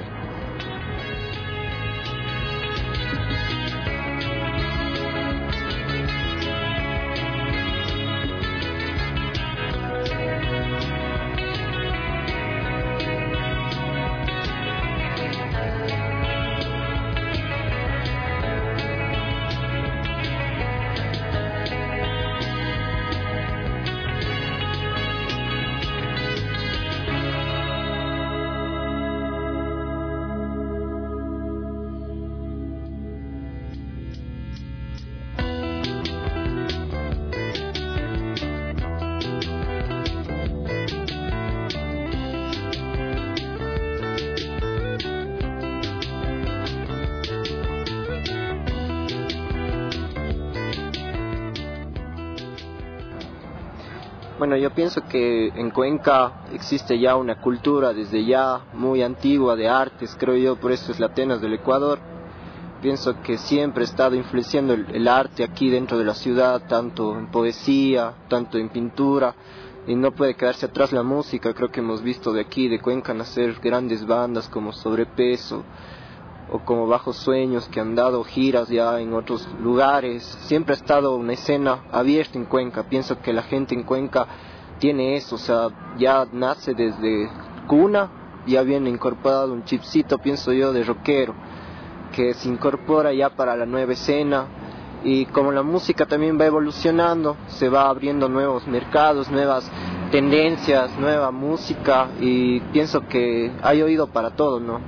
Bueno, yo pienso que en Cuenca existe ya una cultura desde ya muy antigua de artes, creo yo, por eso es la Atenas del Ecuador. Pienso que siempre ha estado influenciando el, el arte aquí dentro de la ciudad, tanto en poesía, tanto en pintura, y no puede quedarse atrás la música. Creo que hemos visto de aquí, de Cuenca, nacer grandes bandas como Sobrepeso o como Bajos Sueños, que han dado giras ya en otros lugares. Siempre ha estado una escena abierta en Cuenca. Pienso que la gente en Cuenca tiene eso, o sea, ya nace desde cuna, ya viene incorporado un chipcito, pienso yo, de rockero, que se incorpora ya para la nueva escena. Y como la música también va evolucionando, se va abriendo nuevos mercados, nuevas tendencias, nueva música, y pienso que hay oído para todo, ¿no?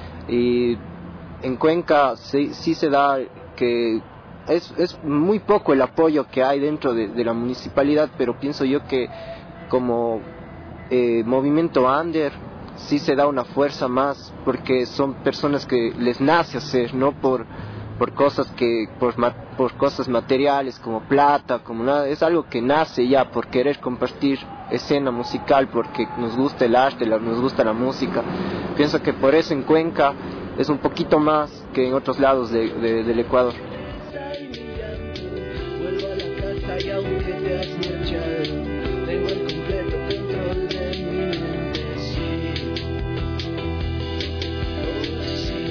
Y en Cuenca sí, sí se da que es, es muy poco el apoyo que hay dentro de, de la municipalidad, pero pienso yo que como eh, movimiento under sí se da una fuerza más, porque son personas que les nace hacer, no por por cosas que por, por cosas materiales como plata, como nada, es algo que nace ya por querer compartir escena musical, porque nos gusta el arte, nos gusta la música. Pienso que por eso en Cuenca es un poquito más que en otros lados de, de, del Ecuador. Vuelvo a la casa y aunque te has marchado, tengo el completo control de mi mente, sí. Oh, sí.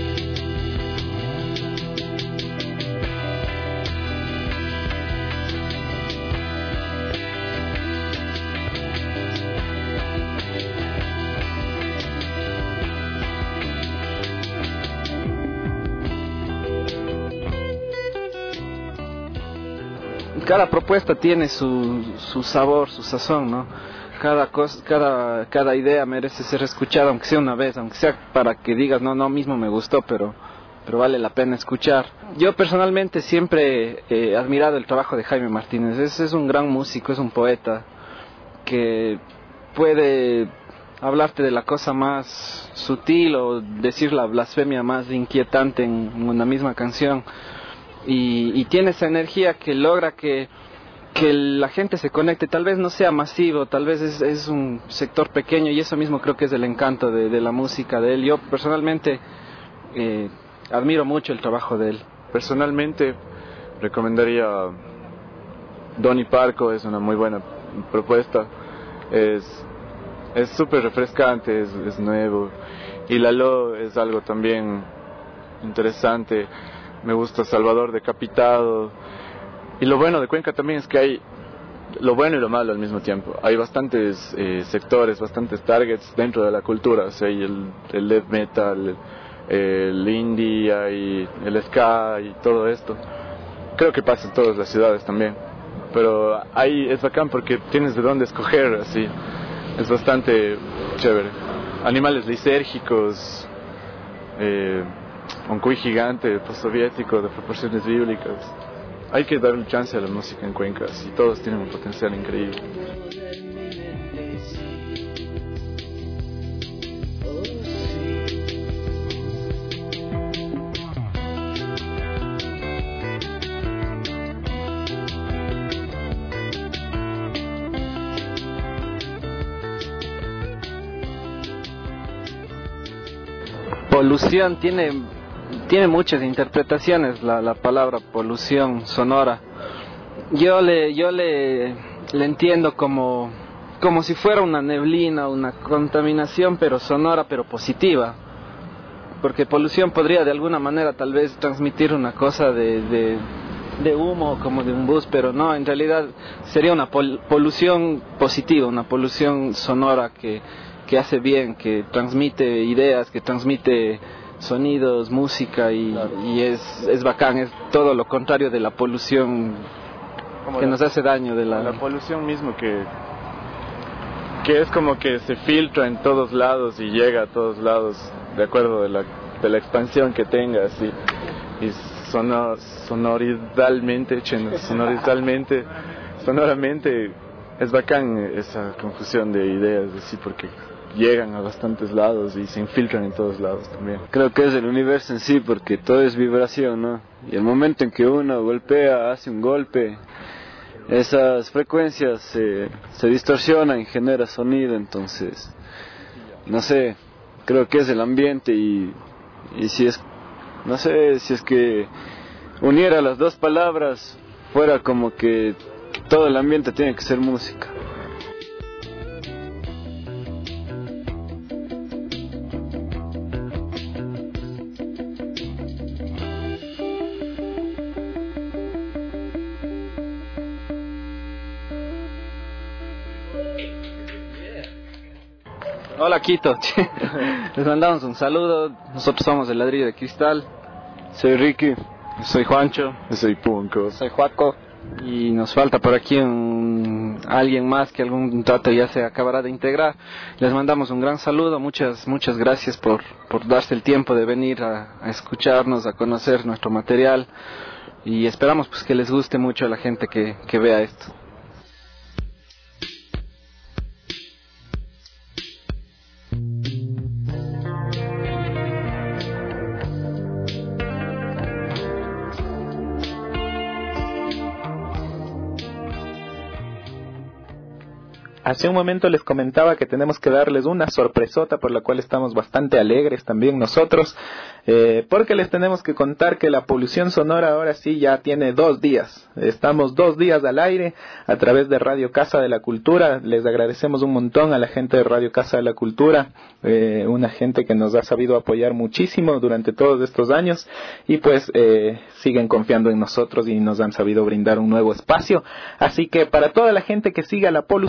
cada propuesta tiene su, su sabor, su sazón, ¿no? Cada, cosa, cada, cada idea merece ser escuchada, aunque sea una vez, aunque sea para que digas, no, no mismo me gustó, pero, pero vale la pena escuchar. Yo personalmente siempre he admirado el trabajo de Jaime Martínez. Es, es un gran músico, es un poeta que puede hablarte de la cosa más sutil o decir la blasfemia más inquietante en una misma canción, y, y tiene esa energía que logra que, que la gente se conecte. Tal vez no sea masivo, tal vez es, es un sector pequeño, y eso mismo creo que es el encanto de, de la música de él. Yo personalmente eh, admiro mucho el trabajo de él. Personalmente recomendaría Donnie Parco, es una muy buena propuesta, es es súper refrescante, es, es nuevo, y Lalo es algo también interesante. Me gusta Salvador Decapitado, y lo bueno de Cuenca también es que hay lo bueno y lo malo al mismo tiempo. Hay bastantes eh, sectores, bastantes targets dentro de la cultura. O sea, hay el, el death metal, el, el indie, hay el ska y todo esto. Creo que pasa en todas las ciudades también, pero ahí es bacán porque tienes de dónde escoger, así. Es bastante chévere. Animales lisérgicos, eh, un cuy gigante postsoviético de proporciones bíblicas. Hay que darle chance a la música en Cuenca, y todos tienen un potencial increíble. Polución tiene tiene muchas interpretaciones la, la palabra polución sonora. Yo le yo le, le entiendo como como si fuera una neblina, una contaminación, pero sonora, pero positiva, porque polución podría de alguna manera tal vez transmitir una cosa de, de, de humo, como de un bus, pero no, en realidad sería una pol, polución positiva, una polución sonora que que hace bien, que transmite ideas, que transmite sonidos, música, y, claro. y es, es bacán. Es todo lo contrario de la polución como que la, nos hace daño. De la... la polución mismo que, que es como que se filtra en todos lados y llega a todos lados de acuerdo de la, de la expansión que tenga, así. Y sonor, sonoridalmente, sonoridalmente, sonoramente es bacán esa confusión de ideas, así, porque llegan a bastantes lados y se infiltran en todos lados también. Creo que es el universo en sí, porque todo es vibración, ¿no? Y el momento en que uno golpea, hace un golpe, esas frecuencias se, se distorsionan y genera sonido. Entonces, no sé, creo que es el ambiente, y, y si es, no sé, si es que uniera las dos palabras, fuera como que todo el ambiente tiene que ser música. Hola Quito, les mandamos un saludo. Nosotros somos el Ladrillo de Cristal. Soy Ricky. Soy Juancho. Soy Punco. Soy Juaco. Y nos falta por aquí un, alguien más que algún rato ya se acabará de integrar. Les mandamos un gran saludo. Muchas muchas gracias por, por darse el tiempo de venir a, a escucharnos, a conocer nuestro material, y esperamos pues que les guste mucho a la gente que, que vea esto. Hace un momento les comentaba que tenemos que darles una sorpresota por la cual estamos bastante alegres también nosotros, eh, porque les tenemos que contar que la polución sonora ahora sí ya tiene dos días. Estamos dos días al aire a través de Radio Casa de la Cultura. Les agradecemos un montón a la gente de Radio Casa de la Cultura, eh, una gente que nos ha sabido apoyar muchísimo durante todos estos años, y pues eh, siguen confiando en nosotros y nos han sabido brindar un nuevo espacio. Así que para toda la gente que siga la Polu Sonora,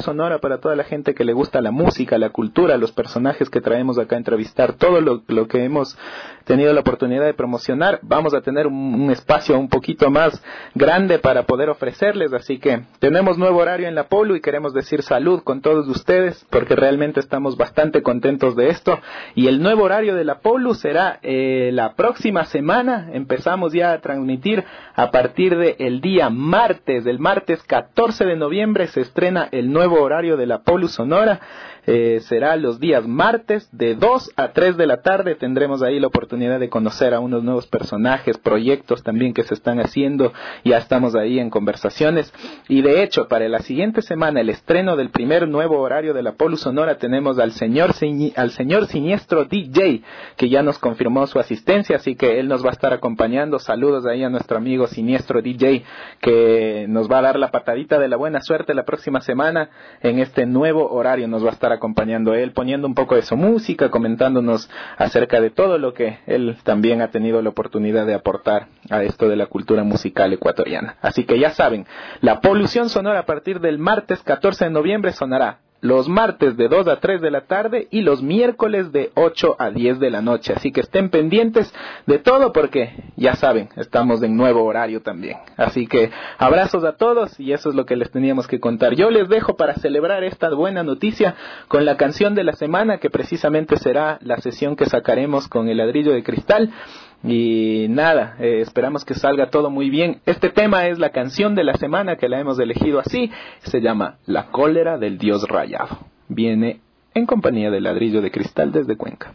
para toda la gente que le gusta la música, la cultura, los personajes que traemos acá a entrevistar, todo lo, lo que hemos tenido la oportunidad de promocionar. Vamos a tener un, un espacio un poquito más grande para poder ofrecerles, así que tenemos nuevo horario en la Polu y queremos decir salud con todos ustedes porque realmente estamos bastante contentos de esto. Y el nuevo horario de la Polu será eh, la próxima semana. Empezamos ya a transmitir a partir del día martes, el martes catorce de noviembre se estrena el nuevo horario de la Polu Sonora. Eh, será los días martes de dos a tres de la tarde. Tendremos ahí la oportunidad de conocer a unos nuevos personajes, proyectos también que se están haciendo. Ya estamos ahí en conversaciones. Y de hecho, para la siguiente semana, el estreno del primer nuevo horario de la Polu Sonora, tenemos al señor, al señor Siniestro D J, que ya nos confirmó su asistencia, así que él nos va a estar acompañando. Saludos ahí a nuestro amigo Siniestro D J, que nos va a dar la patadita de la buena suerte la próxima semana en este nuevo horario. Nos va a estar acompañando él, poniendo un poco de su música, comentándonos acerca de todo lo que él también ha tenido la oportunidad de aportar a esto de la cultura musical ecuatoriana. Así que ya saben, la Polución Sonora a partir del martes catorce de noviembre sonará los martes de dos a tres de la tarde y los miércoles de ocho a diez de la noche. Así que estén pendientes de todo porque ya saben, estamos en nuevo horario también. Así que abrazos a todos y eso es lo que les teníamos que contar. Yo les dejo para celebrar esta buena noticia con la canción de la semana, que precisamente será la sesión que sacaremos con el ladrillo de cristal. Y nada, eh, esperamos que salga todo muy bien. Este tema es la canción de la semana, que la hemos elegido así. Se llama La cólera del Dios Rayado. Viene en compañía del ladrillo de cristal desde Cuenca.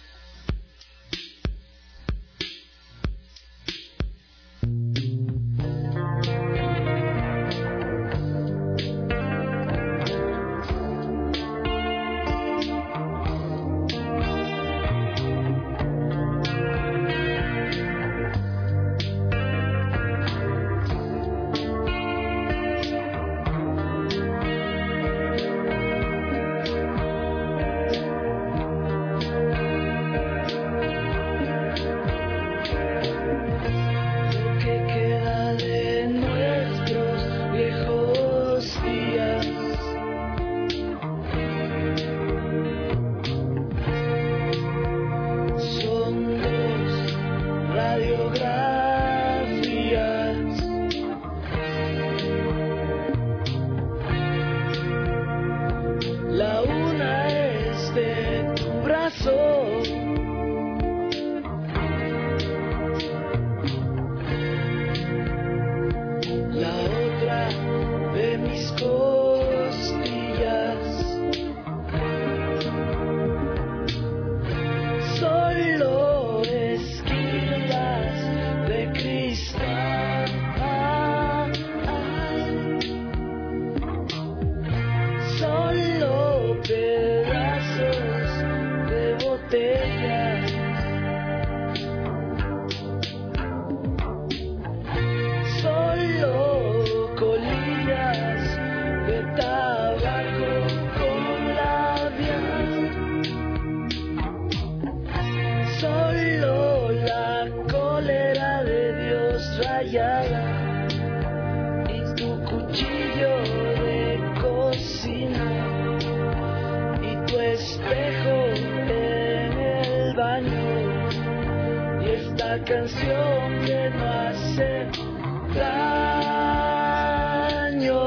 Canción que no hace daño.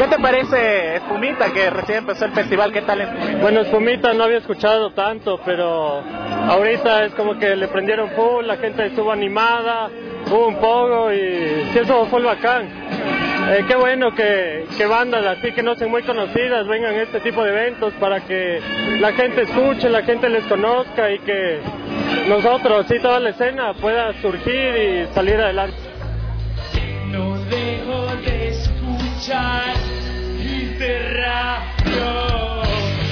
¿Qué te parece Espumita, que recién empezó el festival? ¿Qué tal Espumita? Bueno, Espumita no había escuchado tanto, pero ahorita es como que le prendieron full, la gente estuvo animada, hubo un poco y sí, eso fue bacán. Eh, qué bueno que, que bandas así que no son muy conocidas vengan a este tipo de eventos para que la gente escuche, la gente les conozca y que nosotros, sí, toda la escena pueda surgir y salir adelante. No dejo de escuchar Interradio.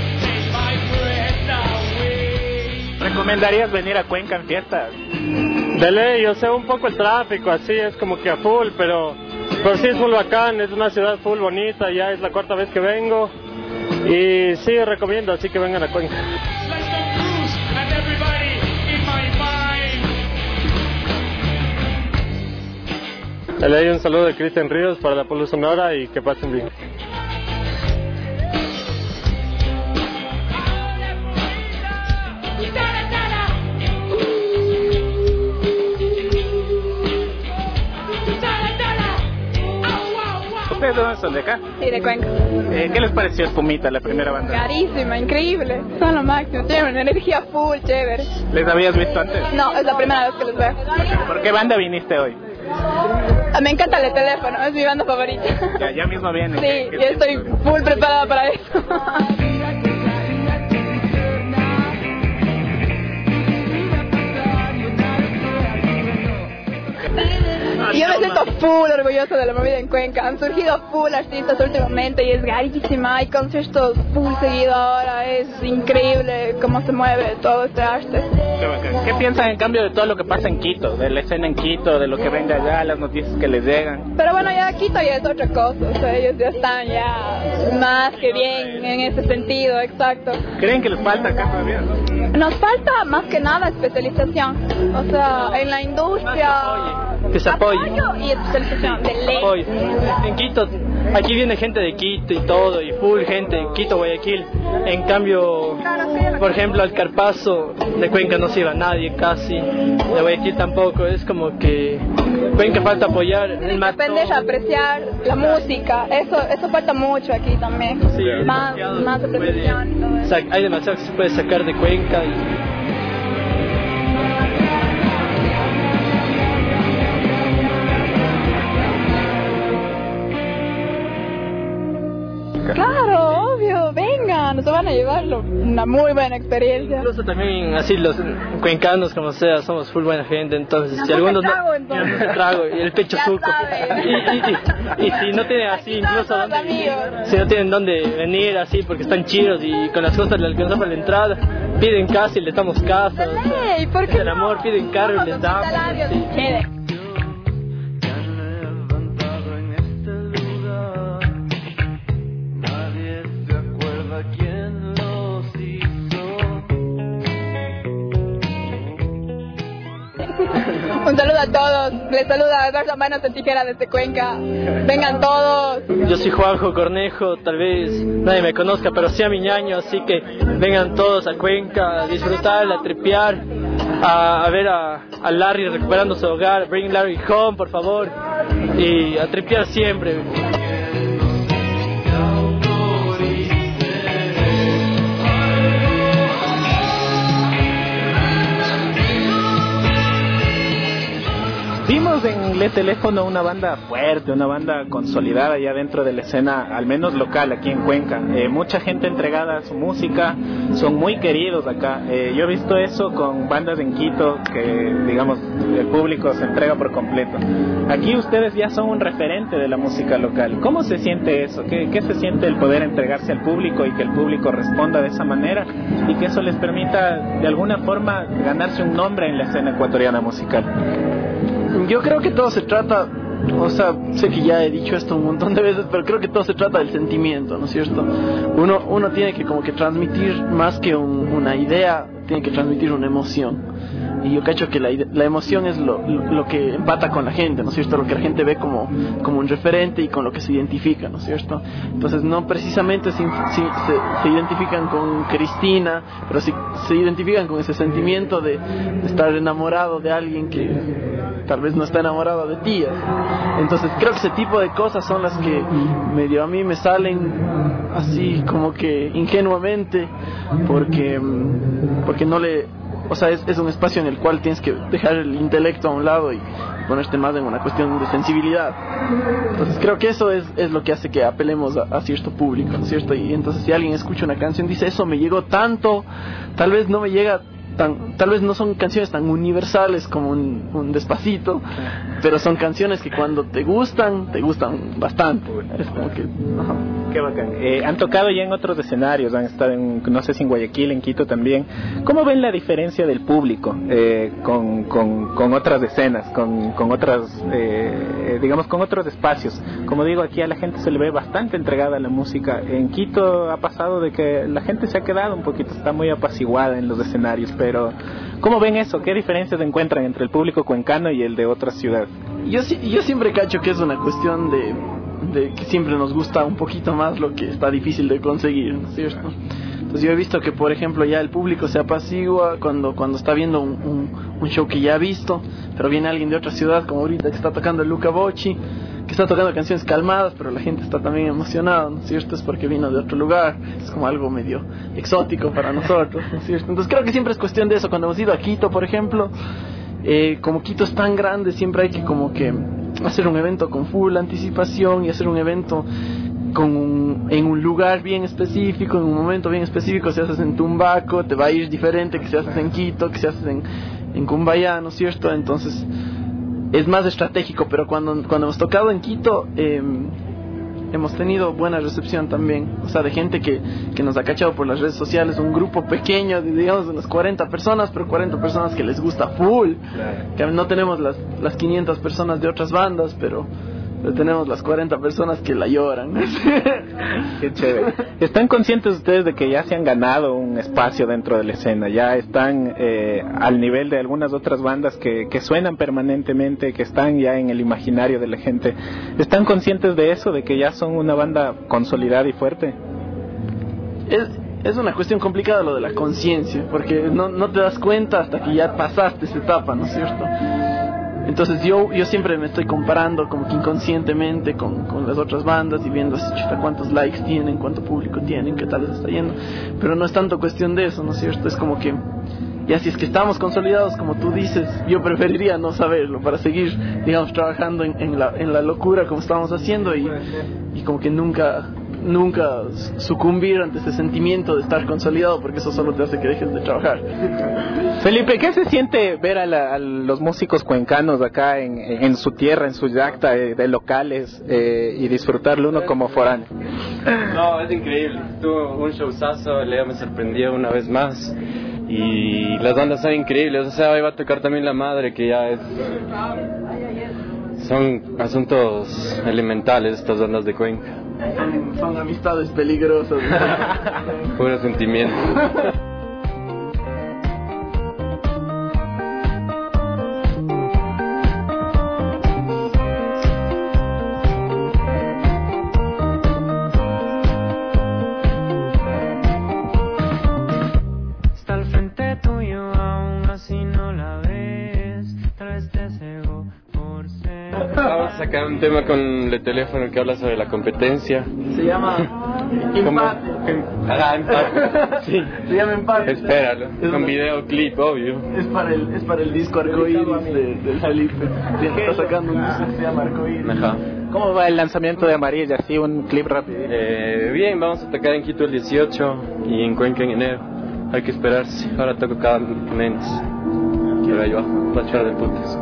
¿Recomendarías venir a Cuenca en fiestas? De ley, yo sé un poco el tráfico, así es como que a full, pero, pero sí es full bacán, es una ciudad full bonita, ya es la cuarta vez que vengo y sí recomiendo, así que vengan a Cuenca. Le doy un saludo de Cristian Ríos para la Polo Sonora y que pasen bien. ¿Ustedes de dónde son? ¿De acá? Sí, de Cuenca. Eh, ¿Qué les pareció Espumita, la primera banda? Carísima, increíble. Son lo máximo. Tienen una energía full, chévere. ¿Les habías visto antes? No, es la primera vez que los veo. ¿Por qué banda viniste hoy? Me encanta el teléfono, es mi banda favorita. Ya, ya mismo viene. Sí, yo estoy full preparada para eso. Yo me siento full orgullosa de la movida en Cuenca. Han surgido full artistas últimamente y es carísima. Hay conciertos full seguido ahora. Es increíble cómo se mueve todo este arte. ¿Qué piensan en cambio de todo lo que pasa en Quito? De la escena en Quito, de lo que venga allá, las noticias que les llegan. Pero bueno, ya Quito ya es otra cosa. O sea, ellos ya están ya más que bien en ese sentido, exacto. ¿Creen que les falta acá todavía? Nos falta más que nada especialización. O sea, en la industria. Que se apoye. Apoyo y especialización de ley. Apoyo. En Quito, aquí viene gente de Quito y todo, y full gente, Quito, Guayaquil. En cambio, por ejemplo, al Carpazo de Cuenca no se iba nadie casi, de Guayaquil tampoco. Es como que Cuenca falta apoyar. Tienes que aprender a apreciar la música, eso eso falta mucho aquí también. Sí, más, más apreciación y todo eso. Hay demasiado que se puede sacar de Cuenca. Y... Claro, obvio, vengan, nos van a llevarlo, una muy buena experiencia. Incluso también así los cuencanos, como sea, somos full buena gente, entonces si algunos no, trago, entonces. no trago y el pecho suco y, y, y, y si no tienen así incluso dónde, si no tienen dónde venir así porque están chidos y con las cosas les alcanzamos para la entrada, piden casa y les damos casa, o sea, ¿por qué el amor no? piden carro y les damos. Sí. Un saludo a todos, les saluda Alberto Manos de Tijera desde Cuenca. Vengan todos. Yo soy Juanjo Cornejo, tal vez nadie me conozca, pero sí a mi ñaño, así que vengan todos a Cuenca a disfrutar, a tripear, a, a ver a, a Larry recuperando su hogar, bring Larry home, por favor, y a tripear siempre. Vimos en Le Teléfono una banda fuerte, una banda consolidada ya dentro de la escena, al menos local, aquí en Cuenca. Eh, mucha gente entregada a su música, son muy queridos acá. Eh, yo he visto eso con bandas en Quito, que digamos el público se entrega por completo. Aquí ustedes ya son un referente de la música local. ¿Cómo se siente eso? ¿Qué, qué se siente el poder entregarse al público y que el público responda de esa manera y que eso les permita de alguna forma ganarse un nombre en la escena ecuatoriana musical? Yo creo que todo se trata, o sea, sé que ya he dicho esto un montón de veces, pero creo que todo se trata del sentimiento, ¿no es cierto? Uno, uno tiene que como que transmitir más que un, una idea, tiene que transmitir una emoción. Y yo cacho que la, la emoción es lo, lo, lo que empata con la gente, ¿no es cierto? Lo que la gente ve como, como un referente y con lo que se identifica, ¿no es cierto? Entonces no precisamente se, se, se identifican con Cristina, pero sí se identifican con ese sentimiento de, de estar enamorado de alguien que, tal vez no está enamorado de ti. Entonces creo que ese tipo de cosas son las que medio a mí me salen así como que ingenuamente, porque, porque no le... O sea, es, es un espacio en el cual tienes que dejar el intelecto a un lado y ponerte más en una cuestión de sensibilidad. Entonces creo que eso es, es lo que hace que apelemos a, a cierto público, ¿no es cierto? Y entonces si alguien escucha una canción y dice, eso me llegó tanto, tal vez no me llega tan, tal vez no son canciones tan universales como un, un Despacito, pero son canciones que cuando te gustan, te gustan bastante. Es como que... Ajá. Qué bacán. Eh, han tocado ya en otros escenarios, han estado en, no sé si en Guayaquil, en Quito también. ¿Cómo ven la diferencia del público eh, con, con, con otras escenas, con, con otras, eh, digamos, con otros espacios? Como digo, aquí a la gente se le ve bastante entregada a la música. En Quito ha pasado de que la gente se ha quedado un poquito, está muy apaciguada en los escenarios, pero ¿cómo ven eso? ¿Qué diferencias encuentran entre el público cuencano y el de otras ciudades? Yo, yo siempre cacho que es una cuestión de... de que siempre nos gusta un poquito más lo que está difícil de conseguir, ¿no es cierto? Entonces yo he visto que, por ejemplo, ya el público se apacigua cuando, cuando está viendo un, un, un show que ya ha visto, pero viene alguien de otra ciudad, como ahorita que está tocando el Luca Bocci, que está tocando canciones calmadas, pero la gente está también emocionada, ¿no es cierto? Es porque vino de otro lugar, es como algo medio exótico para nosotros, ¿no es cierto? Entonces creo que siempre es cuestión de eso. Cuando hemos ido a Quito, por ejemplo, eh, como Quito es tan grande, siempre hay que como que hacer un evento con full anticipación y hacer un evento con un, en un lugar bien específico, en un momento bien específico. Si haces en Tumbaco, te va a ir diferente que si haces en Quito, que si haces en, en Cumbayá, ¿no es cierto? Entonces es más estratégico, pero cuando, cuando hemos tocado en Quito eh, hemos tenido buena recepción también, o sea, de gente que, que nos ha cachado por las redes sociales, un grupo pequeño, de, digamos, de unas cuarenta personas, pero cuarenta personas que les gusta full, claro. Que no tenemos las, las quinientas personas de otras bandas, pero, pero tenemos las cuarenta personas que la lloran. Qué chévere. ¿Están conscientes ustedes de que ya se han ganado un espacio dentro de la escena? Ya están eh, al nivel de algunas otras bandas que, que suenan permanentemente, que están ya en el imaginario de la gente. ¿Están conscientes de eso, de que ya son una banda consolidada y fuerte? Es, es una cuestión complicada lo de la conciencia, porque no, no te das cuenta hasta que ya pasaste esa etapa, ¿no es cierto? Entonces yo yo siempre me estoy comparando como que inconscientemente con, con las otras bandas y viendo así, chuta, cuántos likes tienen, cuánto público tienen, qué tal les está yendo. Pero no es tanto cuestión de eso, ¿no es cierto? Es como que ya si es que estamos consolidados, como tú dices, yo preferiría no saberlo para seguir, digamos, trabajando en, en, la, en la locura como estamos haciendo y, y como que nunca... nunca sucumbir ante ese sentimiento de estar consolidado, porque eso solo te hace que dejes de trabajar. Felipe, ¿qué se siente ver a, la, a los músicos cuencanos acá en, en su tierra, en su yacta de, de locales eh, y disfrutarlo uno como foráneo? No, es increíble. Tuvo un showzazo, Leo me sorprendió una vez más y las bandas son increíbles. O sea, hoy va a tocar también La Madre, que ya es... Son asuntos elementales estas bandas de Cuenca. Son, son amistades peligrosas. Puro sentimiento. Está al frente tuyo, aún así no la ves. Tal vez te cegó por ser. Vamos a sacar un tema con el teléfono que habla sobre la competencia. Se llama Empate. Ah, empate. Sí. Se llama Empate. Espéralo. Es con una... videoclip, obvio. Es para el, es para el disco Arcoíris de, del Felipe. Está sacando un disco que se llama Arcoíris. Ajá. ¿Cómo va el lanzamiento de Amarilla? Así un clip rápido. Eh, bien, vamos a tocar en Quito el dieciocho y en Cuenca en enero. Hay que esperarse. Ahora toco cada mes. Pero ahí va. Va a echar de putas.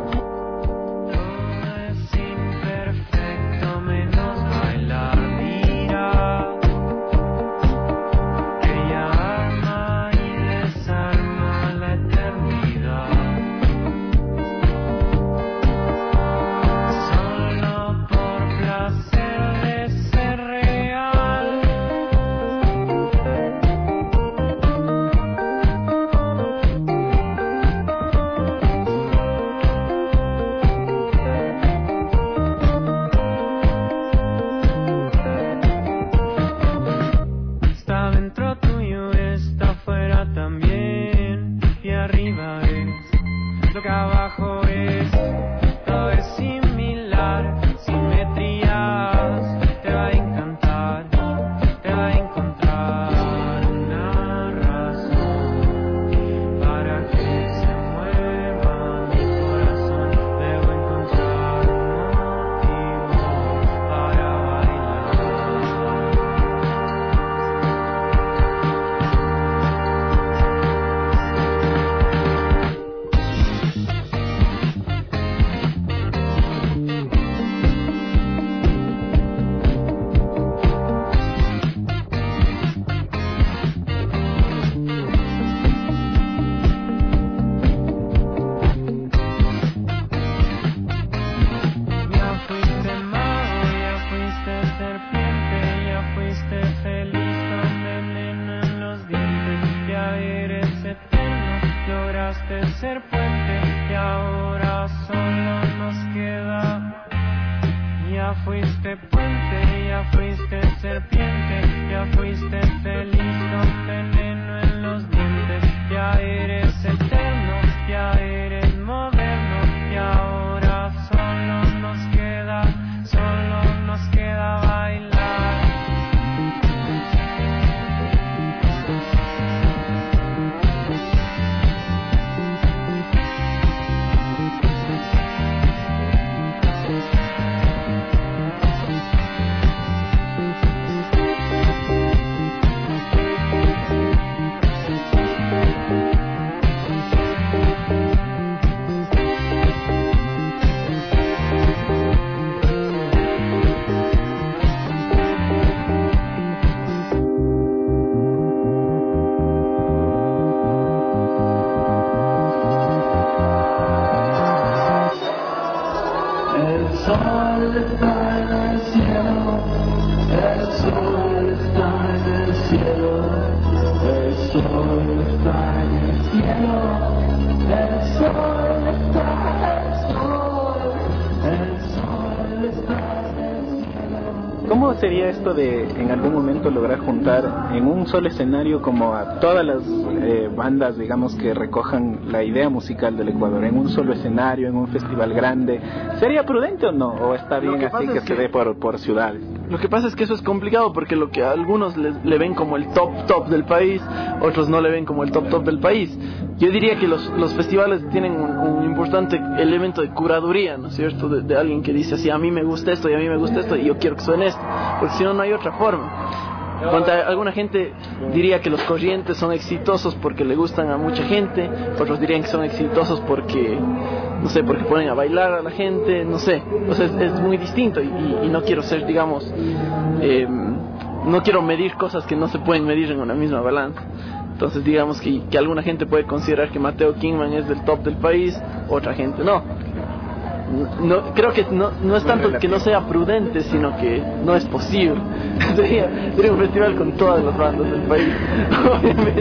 ¿Cómo sería esto de en algún momento lograr juntar en un solo escenario como a todas las eh, bandas, digamos, que recojan la idea musical del Ecuador en un solo escenario, en un festival grande? ¿Sería prudente o no? ¿O está bien así que, que se dé por, por ciudades? Lo que pasa es que eso es complicado porque lo que a algunos le, le ven como el top top del país, otros no le ven como el top top del país. Yo diría que los, los festivales tienen un, un importante elemento de curaduría, ¿no es cierto? De, de alguien que dice así, a mí me gusta esto y a mí me gusta esto y yo quiero que suene esto, porque si no, no hay otra forma. Cuando alguna gente diría que los Corrientes son exitosos porque le gustan a mucha gente, otros dirían que son exitosos porque, no sé, porque ponen a bailar a la gente, no sé, o sea, es, es muy distinto y, y, y no quiero ser, digamos, eh, no quiero medir cosas que no se pueden medir en una misma balanza. Entonces digamos que, que alguna gente puede considerar que Mateo Kingman es del top del país, otra gente no. No, creo que no, no es tanto que no sea prudente, sino que no es posible. Sería, sería un festival con todas las bandas del país, obviamente.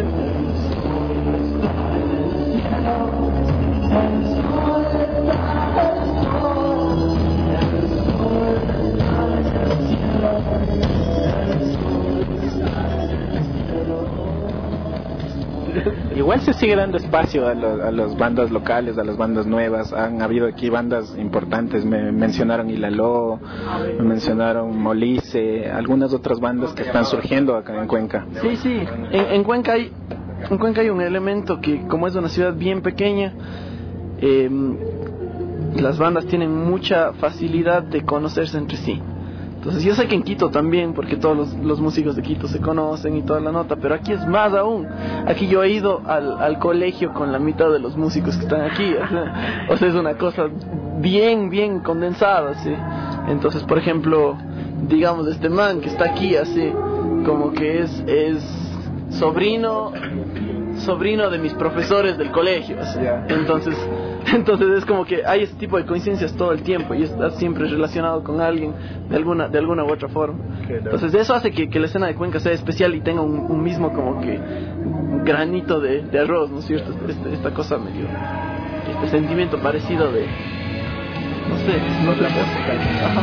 Igual se sigue dando espacio a, lo, a las bandas locales, a las bandas nuevas. Han habido aquí bandas importantes, me mencionaron Ilaló, me mencionaron Molice, algunas otras bandas que están surgiendo acá en Cuenca. Sí, sí, en, en Cuenca hay en Cuenca hay un elemento que, como es una ciudad bien pequeña, eh, las bandas tienen mucha facilidad de conocerse entre sí. Entonces yo sé que en Quito también, porque todos los, los músicos de Quito se conocen y toda la nota, pero aquí es más aún. Aquí yo he ido al, al colegio con la mitad de los músicos que están aquí, o sea, o sea es una cosa bien, bien condensada, ¿sí? Entonces, por ejemplo, digamos, este man que está aquí, así, como que es, es sobrino, sobrino de mis profesores del colegio, así. Entonces... Entonces es como que hay ese tipo de coincidencias todo el tiempo y estás siempre relacionado con alguien de alguna de alguna u otra forma. Entonces eso hace que, que la escena de Cuenca sea especial y tenga un, un mismo como que granito de, de arroz, ¿no es cierto? Este, esta cosa medio, este sentimiento parecido de, no sé, no sé. Ajá.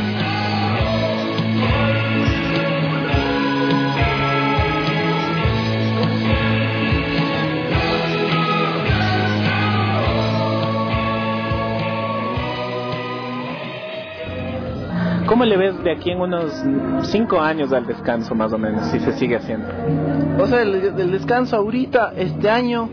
¿Cómo le ves de aquí en unos cinco años al descanso, más o menos, si se sigue haciendo? O sea, el, el descanso ahorita, este año,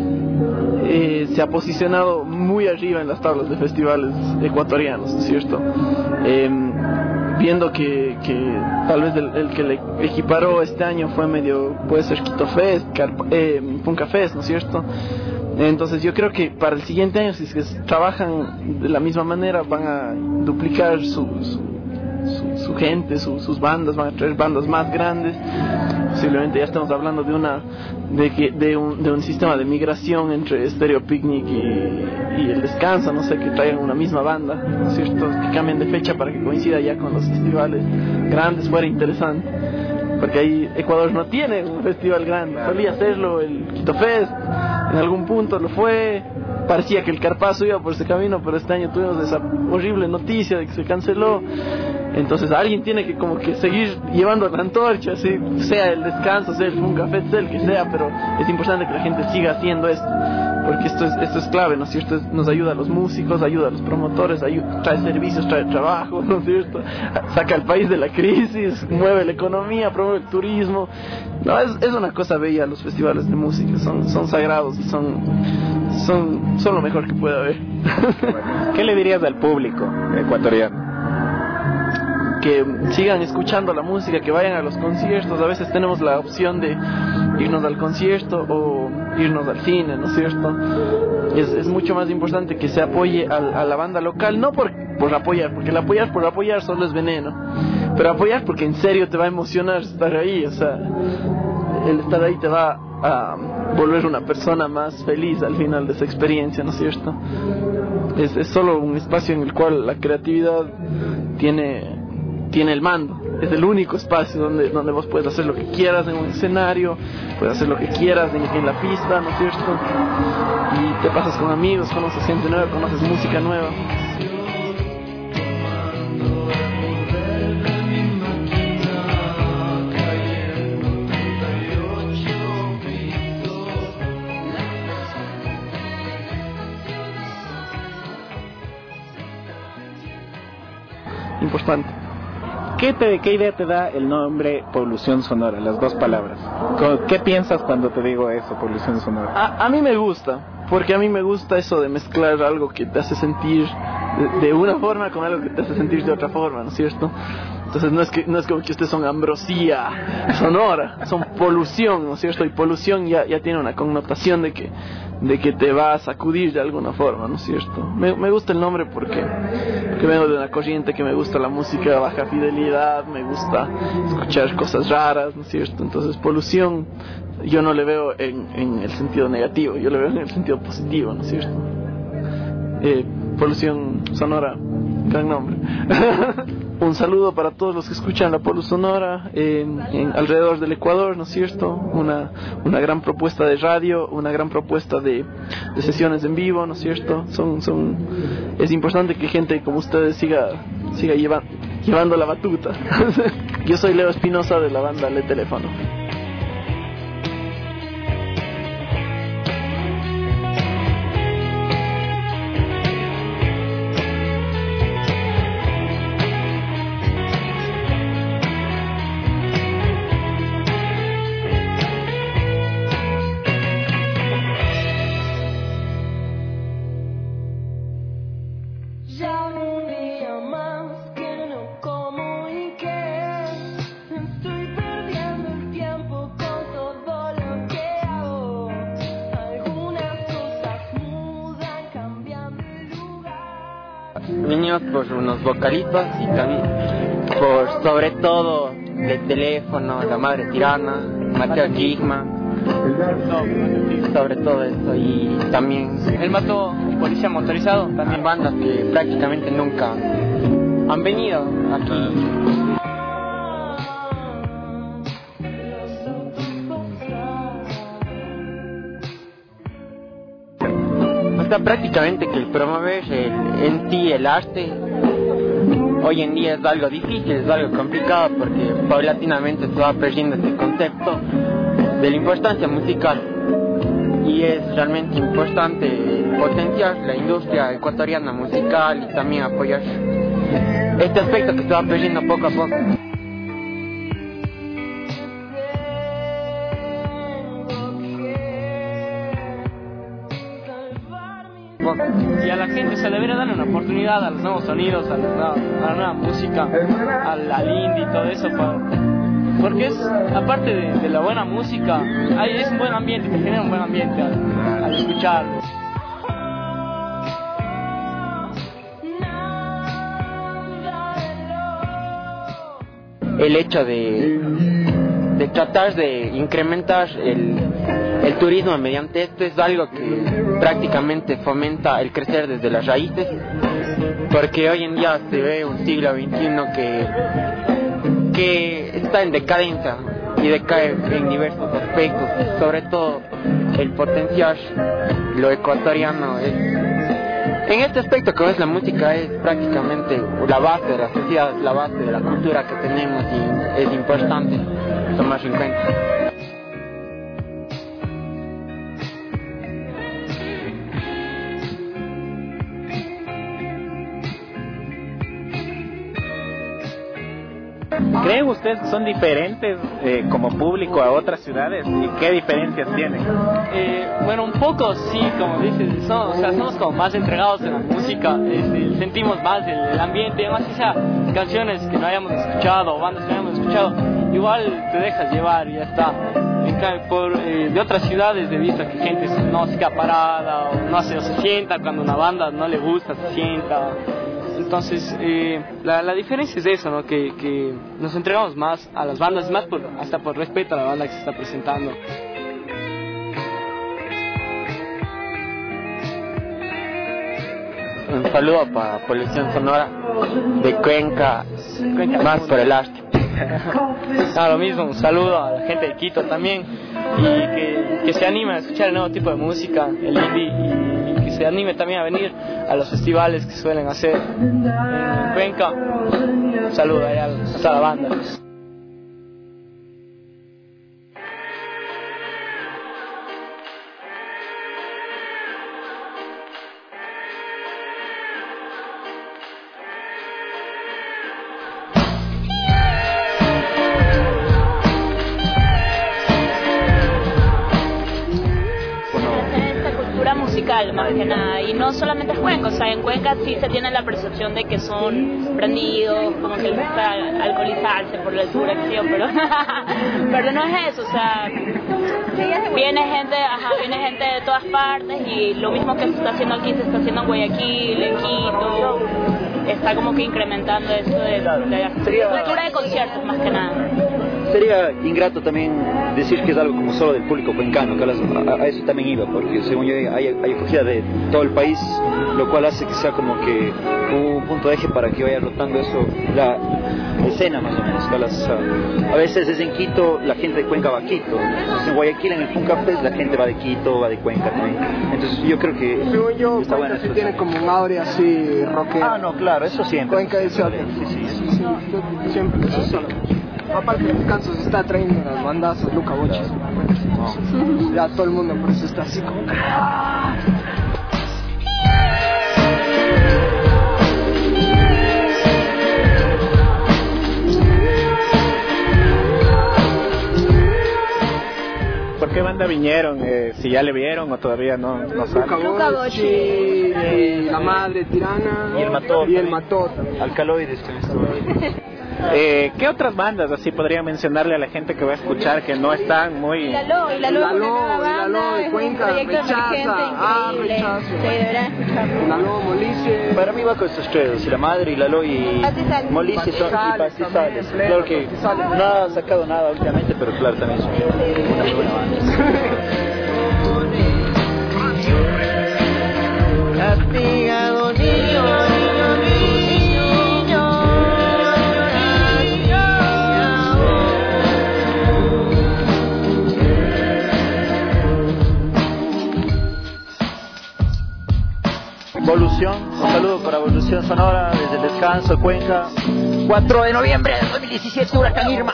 eh, se ha posicionado muy arriba en las tablas de festivales ecuatorianos, ¿no es cierto? Eh, viendo que, que tal vez el, el que le equiparó este año fue medio, puede ser Quito Fest, Carpa, eh, Punca Fest, ¿no es cierto? Entonces yo creo que para el siguiente año, si es que trabajan de la misma manera, van a duplicar su, su, su, su gente, su, sus bandas, van a traer bandas más grandes. Posiblemente ya estamos hablando de una de que de un, de un sistema de migración entre Stereo Picnic y, y El Descanso, no sé, que traigan una misma banda, ¿no es cierto? Que cambien de fecha para que coincida ya con los festivales grandes, fuera interesante. Porque ahí Ecuador no tiene un festival grande, solía hacerlo el Quito Fest, en algún punto lo fue, parecía que el Carpazo iba por ese camino, pero este año tuvimos esa horrible noticia de que se canceló. Entonces alguien tiene que como que seguir llevando la antorcha, ¿sí? Sea El Descanso, sea el Punca Fest, sea el que sea, pero es importante que la gente siga haciendo esto, porque esto es, esto es clave, ¿no es cierto? Nos ayuda a los músicos, ayuda a los promotores, ayuda, trae servicios, trae trabajo, ¿no es cierto? Saca al país de la crisis, mueve la economía, promueve el turismo. No, es, es una cosa bella los festivales de música, son, son sagrados y son, son, son lo mejor que puede haber. ¿Qué le dirías al público ecuatoriano? Que sigan escuchando la música, que vayan a los conciertos. A veces tenemos la opción de irnos al concierto o irnos al cine, ¿no es cierto? Es, es mucho más importante que se apoye a, a la banda local, no por, por apoyar, porque el apoyar por apoyar solo es veneno, pero apoyar porque en serio te va a emocionar estar ahí, o sea, el estar ahí te va a volver una persona más feliz al final de esa experiencia, ¿no es cierto? Es, es solo un espacio en el cual la creatividad tiene... tiene el mando, es el único espacio donde, donde vos puedes hacer lo que quieras en un escenario, puedes hacer lo que quieras en, en la pista, ¿no es cierto? Y te pasas con amigos, conoces gente nueva, conoces música nueva. Importante. ¿Qué, te, ¿Qué idea te da el nombre Polución Sonora, las dos palabras? ¿Qué piensas cuando te digo eso, Polución Sonora? A, a mí me gusta, porque a mí me gusta eso de mezclar algo que te hace sentir de, de una forma con algo que te hace sentir de otra forma, ¿no es cierto? Entonces no es que no es como que ustedes son ambrosía sonora, son polución, ¿no es cierto? Y polución ya, ya tiene una connotación de que de que te va a sacudir de alguna forma, ¿no es cierto? Me, me gusta el nombre porque, porque vengo de una corriente que me gusta la música de baja fidelidad, me gusta escuchar cosas raras, ¿no es cierto? Entonces polución yo no le veo en, en el sentido negativo, yo le veo en el sentido positivo, ¿no es cierto? Eh, Polución Sonora, gran nombre. Un saludo para todos los que escuchan la Polu Sonora en, en alrededor del Ecuador, ¿no es cierto? Una, una gran propuesta de radio, una gran propuesta de, de sesiones en vivo, ¿no es cierto? Son, son, es importante que gente como ustedes siga, siga lleva, llevando la batuta. Yo soy Leo Espinosa de la banda Le Teléfono. Niños por unos vocalistas y también por sobre todo Le Teléfono, La Madre Tirana, Mateo Gigma, sobre todo eso, y también El Mato, Policía Motorizado, también bandas que prácticamente nunca han venido aquí. Prácticamente que el promover el, en sí el arte hoy en día es algo difícil, es algo complicado porque paulatinamente se va perdiendo este concepto de la importancia musical y es realmente importante potenciar la industria ecuatoriana musical y también apoyar este aspecto que se va perdiendo poco a poco. Y a la gente se debería darle una oportunidad a los nuevos sonidos, a la nueva, a la nueva música, al, al indie y todo eso, para, porque es, aparte de, de la buena música, hay, es un buen ambiente, te genera un buen ambiente al, al escucharlo. El hecho de, de tratar de incrementar el, el turismo mediante esto es algo que prácticamente fomenta el crecer desde las raíces, porque hoy en día se ve un siglo veintiuno que, que está en decadencia y decae en diversos aspectos, sobre todo el potenciar lo ecuatoriano es, en este aspecto como es la música, es prácticamente la base de la sociedad, la base de la cultura que tenemos y es importante tomarlo en cuenta. ¿Creen ustedes que son diferentes eh, como público a otras ciudades? ¿Y qué diferencias tienen? Eh, bueno, un poco sí, como dices, son, o sea, somos como más entregados en la música, este, sentimos más el, el ambiente, además que sea canciones que no hayamos escuchado o bandas que no hayamos escuchado, igual te dejas llevar y ya está. En cambio, por, eh, de otras ciudades he visto que gente no se queda parada o no se, o se sienta cuando una banda no le gusta, se sienta. Entonces, eh, la, la diferencia es eso, ¿no? Que, que nos entregamos más a las bandas, más por, hasta por respeto a la banda que se está presentando. Un saludo para Polución Sonora de Cuenca, Cuenca más por el arte. Ah, lo mismo, un saludo a la gente de Quito también y que, que se anime a escuchar el nuevo tipo de música, el indie, y que se anime también a venir a los festivales que suelen hacer en Cuenca. Un saludo allá a toda la banda. Musical más que nada, y no solamente es Cuenca, o sea, en Cuenca sí se tiene la percepción de que son prendidos, como que les gusta alcoholizarse por la altura, que yo, pero, pero no es eso, o sea, viene gente, ajá, viene gente de todas partes y lo mismo que se está haciendo aquí se está haciendo en Guayaquil, en Quito, está como que incrementando eso de, de la cultura de conciertos más que nada. Sería ingrato también decir que es algo como solo del público cuencano, que a, las, a, a eso también iba, porque según yo hay, hay acogida de todo el país, lo cual hace que sea como que un punto de eje para que vaya rotando eso, la escena más o menos. Que a, las, a, a veces es en Quito, la gente de Cuenca va a Quito, entonces en Guayaquil en el Punca Fest la gente va de Quito, va de Cuenca también, entonces yo creo que según yo, está Cuenca bueno. Sí tiene como un aura así rockero. Ah, no, claro, eso siempre. Cuenca es otro. Sí, sí, sí, sí, sí, siempre, eso sí. Aparte el descanso se está trayendo las bandazos, Luca Boches. Oh. Ya todo el mundo por eso está así como... ¿Por qué banda vinieron? Eh, si ya le vieron o todavía no, no saben. Luca Bochi, y La Madre Tirana y el Mató, y el Mató Alcaloides también estuvo. Eh, ¿Qué otras bandas así podría mencionarle a la gente que va a escuchar que no están muy... Lalo, y Lalo, Lalo, de Cuenca, rechaza, ah, rechazo. Sí, deberán escucharlo. Lalo, Molice. Para mí va con estos tres, La Madre y Lalo y Molice son y Pastizales. Claro que no ha sacado nada últimamente, pero claro también son una muy buena banda. Castigado niño, niño, niño. Evolución, un saludo para Evolución Sonora desde el Descanso, Cuenca. cuatro de noviembre de dos mil diecisiete, Huracán Irma.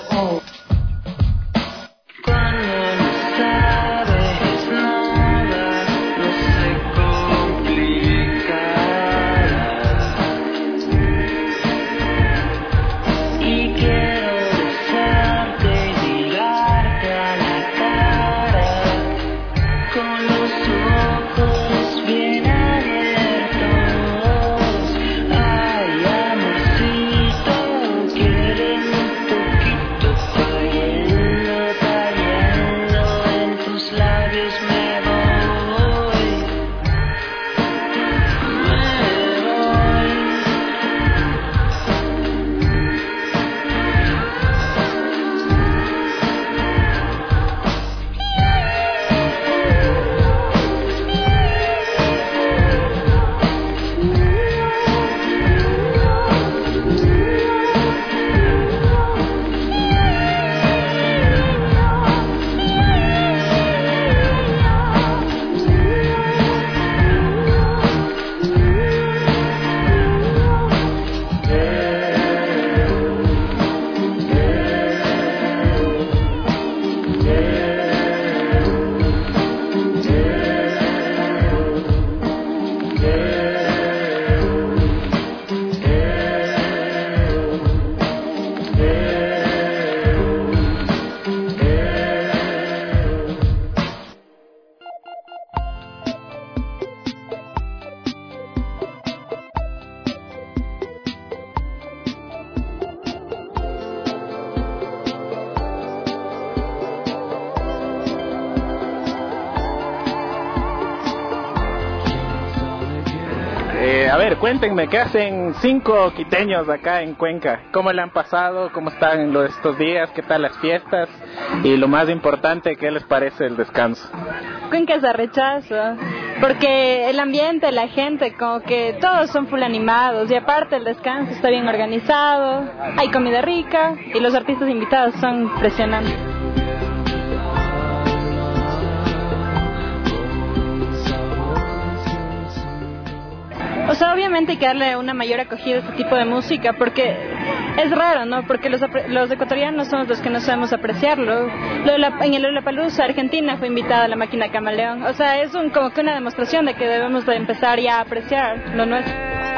Eh, a ver, cuéntenme, ¿qué hacen cinco quiteños acá en Cuenca? ¿Cómo le han pasado? ¿Cómo están los, estos días? ¿Qué tal las fiestas? Y lo más importante, ¿qué les parece el descanso? Cuenca es a rechazo. porque el ambiente, la gente, como que todos son full animados y aparte el descanso está bien organizado, hay comida rica y los artistas invitados son impresionantes. O sea, obviamente hay que darle una mayor acogida a este tipo de música porque es raro, ¿no? Porque los, los ecuatorianos somos los que no sabemos apreciarlo. Lo de la, en el Lollapalooza, Argentina fue invitada a la máquina Camaleón. O sea, es un, como que una demostración de que debemos de empezar ya a apreciar lo nuestro.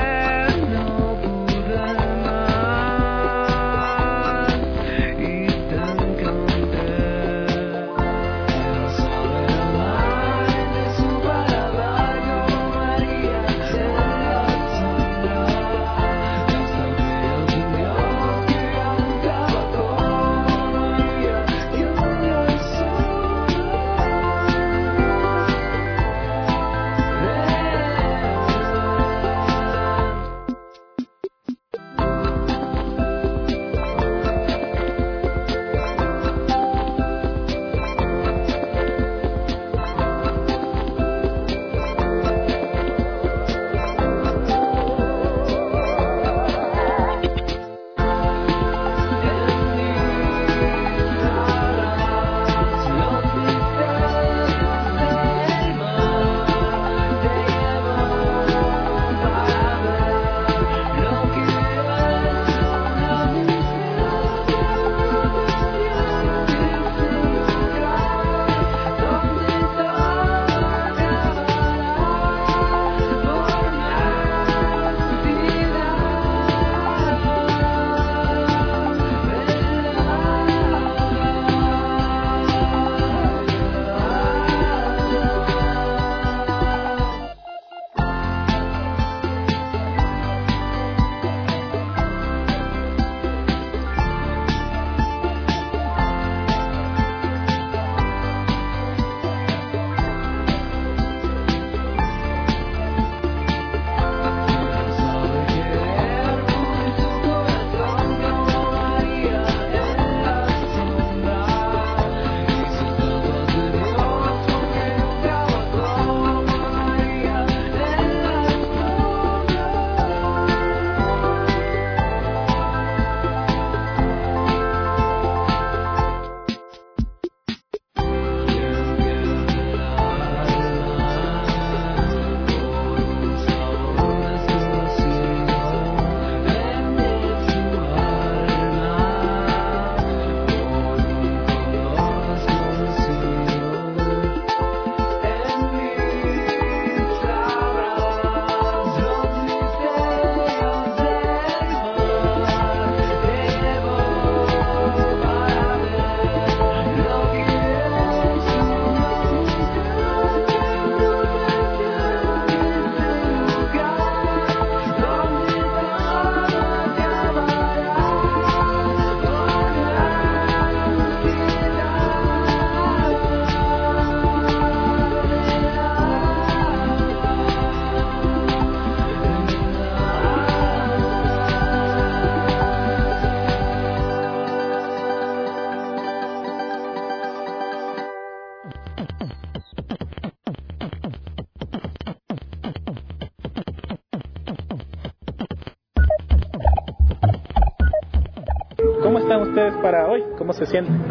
¿Cómo están ustedes para hoy? ¿Cómo se sienten?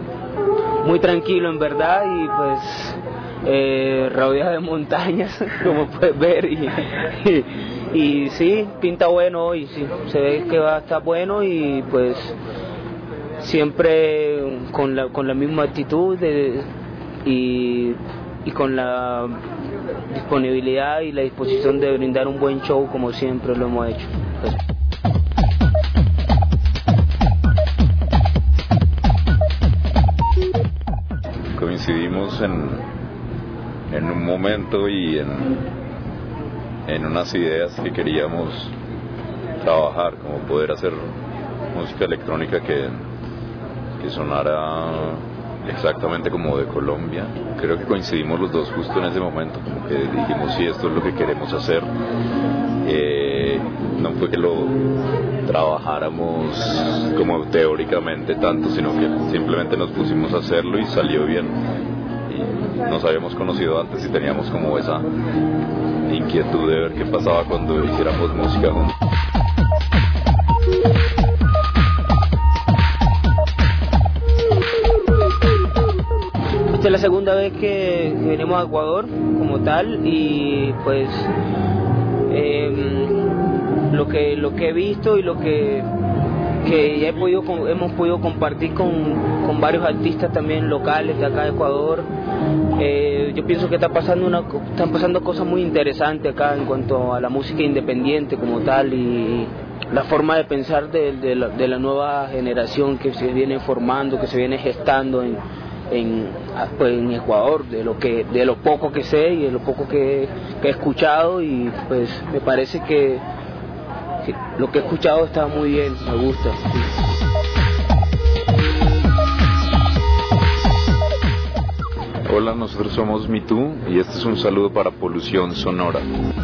Muy tranquilo en verdad y pues eh, rodeado de montañas como puedes ver y, y, y sí, pinta bueno hoy, sí, se ve que va a estar bueno y pues siempre con la, con la misma actitud de, y, y con la disponibilidad y la disposición de brindar un buen show como siempre lo hemos hecho. Pues. Coincidimos en, en un momento y en, en unas ideas que queríamos trabajar, como poder hacer música electrónica que, que sonara exactamente como de Colombia. Creo que coincidimos los dos justo en ese momento, como que dijimos sí, esto es lo que queremos hacer. Eh, no fue que lo trabajáramos como teóricamente tanto, sino que simplemente nos pusimos a hacerlo y salió bien. nos habíamos conocido antes y teníamos como esa inquietud de ver qué pasaba cuando hiciéramos música juntos. Esta es la segunda vez que venimos a Ecuador como tal y pues eh, lo que lo que he visto y lo que que ya he podido, hemos podido compartir con, con varios artistas también locales de acá de Ecuador. Eh, yo pienso que está pasando una, están pasando cosas muy interesantes acá en cuanto a la música independiente como tal y la forma de pensar de, de, la, de la nueva generación que se viene formando, que se viene gestando en, en, pues, en Ecuador, de lo que de lo poco que sé y de lo poco que, que he escuchado, y pues me parece que lo que he escuchado está muy bien, me gusta. Hola, nosotros somos Me Too y este es un saludo para Polución Sonora.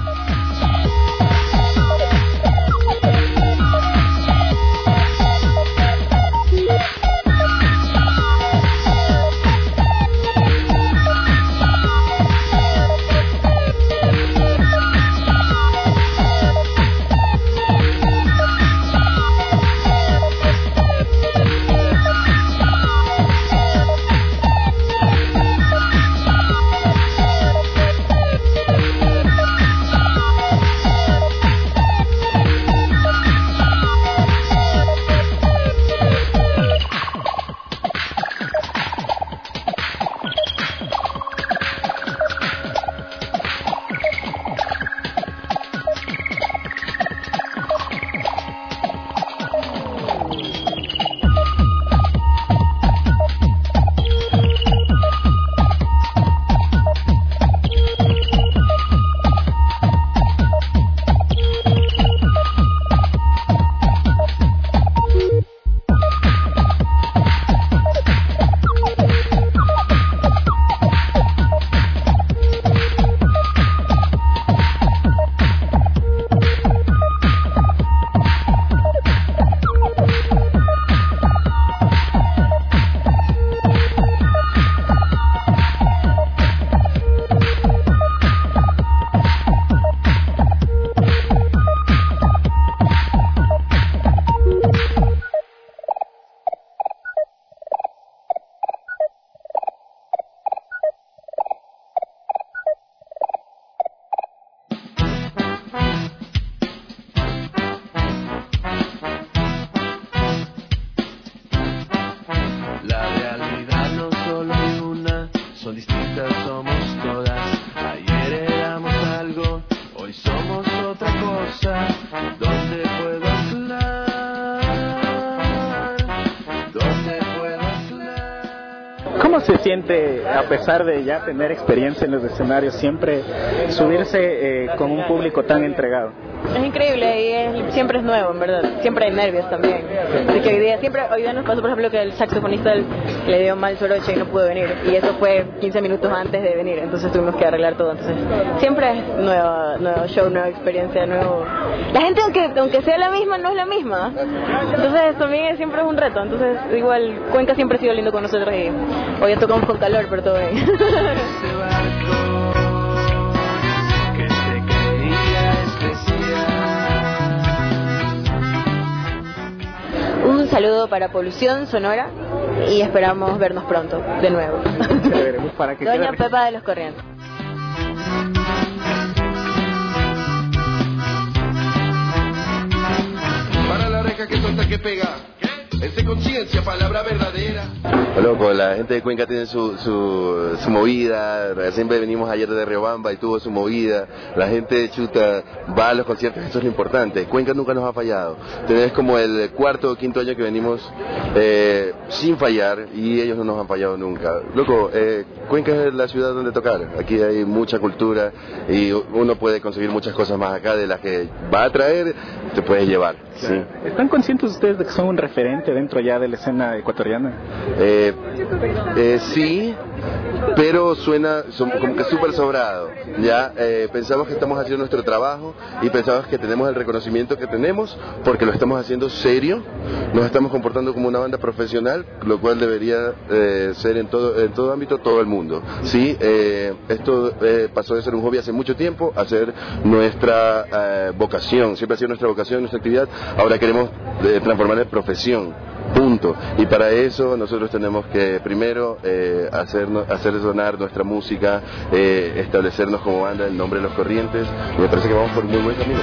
¿Cómo se siente, a pesar de ya tener experiencia en los escenarios, siempre subirse eh, con un público tan entregado? Es increíble y es, siempre es nuevo, en verdad. Siempre hay nervios también. Así que hoy día, siempre, hoy día nos pasó, por ejemplo, que el saxofonista le dio mal soroche y no pudo venir. Y eso fue quince minutos antes de venir, entonces tuvimos que arreglar todo. Entonces, siempre es nuevo, nuevo show, nueva experiencia, nuevo... La gente, aunque, aunque sea la misma, no es la misma. Entonces, también siempre es un reto. Entonces, igual, Cuenca siempre ha sido lindo con nosotros y hoy ya tocamos con calor, pero todo bien. Un saludo para Polución Sonora y esperamos vernos pronto, de nuevo. Para que Doña quede... Pepa de los Corrientes. Para la reja que suelta que pega. Es de conciencia, palabra verdadera. Loco, la gente de Cuenca tiene su, su, su movida. Siempre venimos ayer de Riobamba y tuvo su movida. La gente de Chuta va a los conciertos, eso es lo importante. Cuenca nunca nos ha fallado. Tenés como el cuarto o quinto año que venimos eh, sin fallar y ellos no nos han fallado nunca. Loco, eh, Cuenca es la ciudad donde tocar. Aquí hay mucha cultura y uno puede conseguir muchas cosas más acá de las que va a traer, te puedes llevar. Claro. ¿Sí? ¿Están conscientes ustedes de que son un referente dentro ya de la escena ecuatoriana? Eh, eh, sí, pero suena son, como que súper sobrado, ¿ya? Eh, pensamos que estamos haciendo nuestro trabajo y pensamos que tenemos el reconocimiento que tenemos porque lo estamos haciendo serio, nos estamos comportando como una banda profesional, lo cual debería eh, ser en todo, en todo ámbito, todo el mundo, ¿sí? Eh, esto eh, pasó de ser un hobby hace mucho tiempo a ser nuestra eh, vocación, siempre ha sido nuestra vocación, nuestra actividad, ahora queremos eh, transformarla en profesión. Punto. Y para eso nosotros tenemos que primero eh, hacer, hacer sonar nuestra música, eh, establecernos como banda, el nombre de Los Corrientes. Y me parece que vamos por un muy buen camino.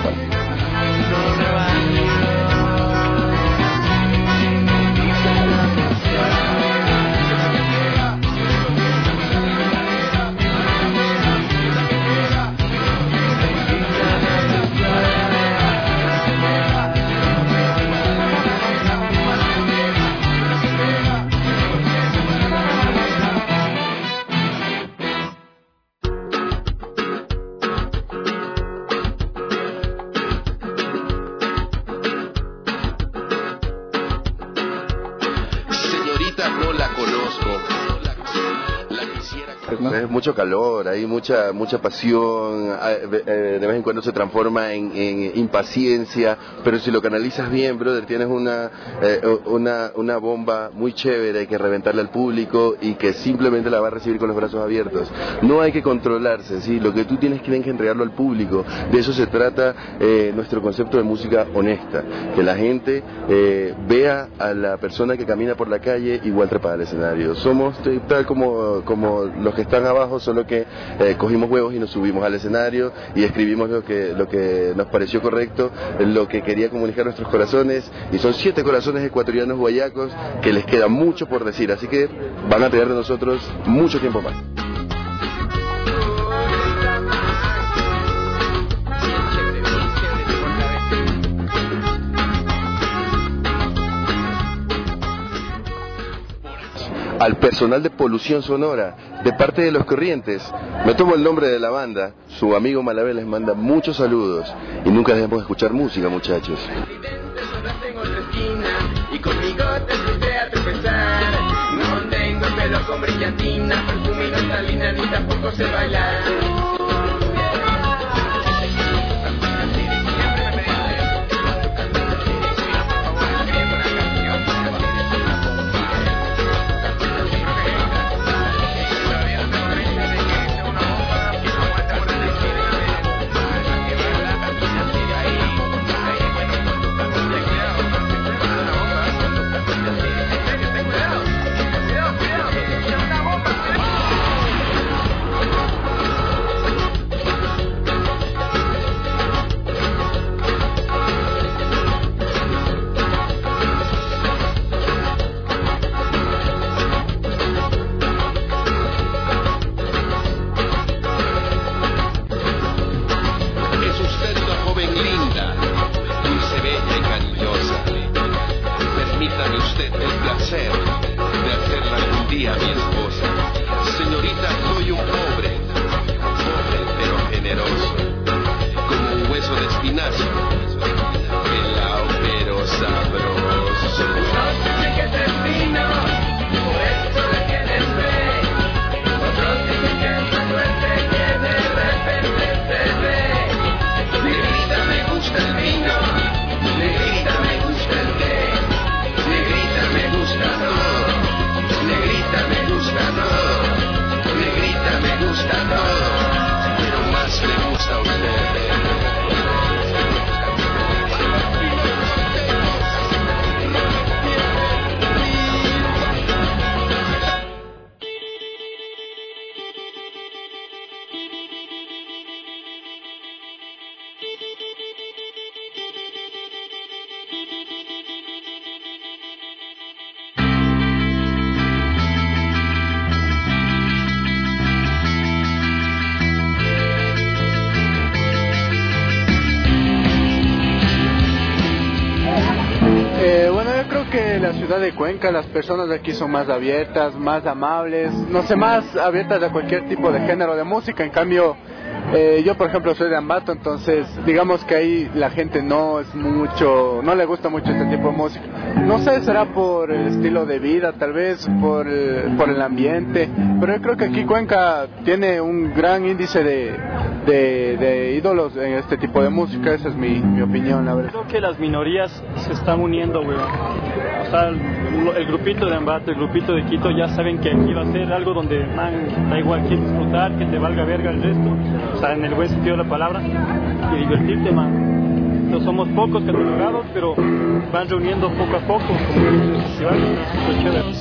Es mucho calor, hay mucha mucha pasión, de vez en cuando se transforma en, en impaciencia, pero si lo canalizas bien, brother, tienes una, eh, una una bomba muy chévere que reventarle al público y que simplemente la va a recibir con los brazos abiertos. No hay que controlarse, ¿sí? Lo que tú tienes que entregarlo al público. De eso se trata eh, nuestro concepto de música honesta, que la gente eh, vea a la persona que camina por la calle igual trepada al escenario. Somos tal como, como los que están abajo, solo que eh, cogimos huevos y nos subimos al escenario y escribimos lo que lo que nos pareció correcto, lo que quería comunicar nuestros corazones, y son siete corazones ecuatorianos guayacos que les queda mucho por decir, así que van a tener de nosotros mucho tiempo más. Al personal de Polución Sonora, de parte de Los Corrientes, me tomo el nombre de la banda, su amigo Malabé les manda muchos saludos y nunca dejemos de escuchar música, muchachos. Y conmigo te puse a tropezar. No tengo pelo con brillantina, perfume y no salina, ni tampoco sé bailar. La ciudad de Cuenca, las personas de aquí son más abiertas, más amables, no sé, más abiertas a cualquier tipo de género de música. En cambio, Eh, yo por ejemplo soy de Ambato, entonces digamos que ahí la gente no es mucho, no le gusta mucho este tipo de música. No sé, será por el estilo de vida, tal vez por el, por el ambiente, pero yo creo que aquí Cuenca tiene un gran índice de, de, de ídolos en este tipo de música. Esa es mi, mi opinión, la verdad. Creo que las minorías se están uniendo, güey. O sea, el, el grupito de Ambato, el grupito de Quito ya saben que aquí va a ser algo donde, man, da igual quién disfrutar, que te valga verga el resto, o sea, en el buen sentido de la palabra, y divertirte, man. Entonces, somos pocos catalogados, pero van reuniendo poco a poco, como el festival, es muy chévere.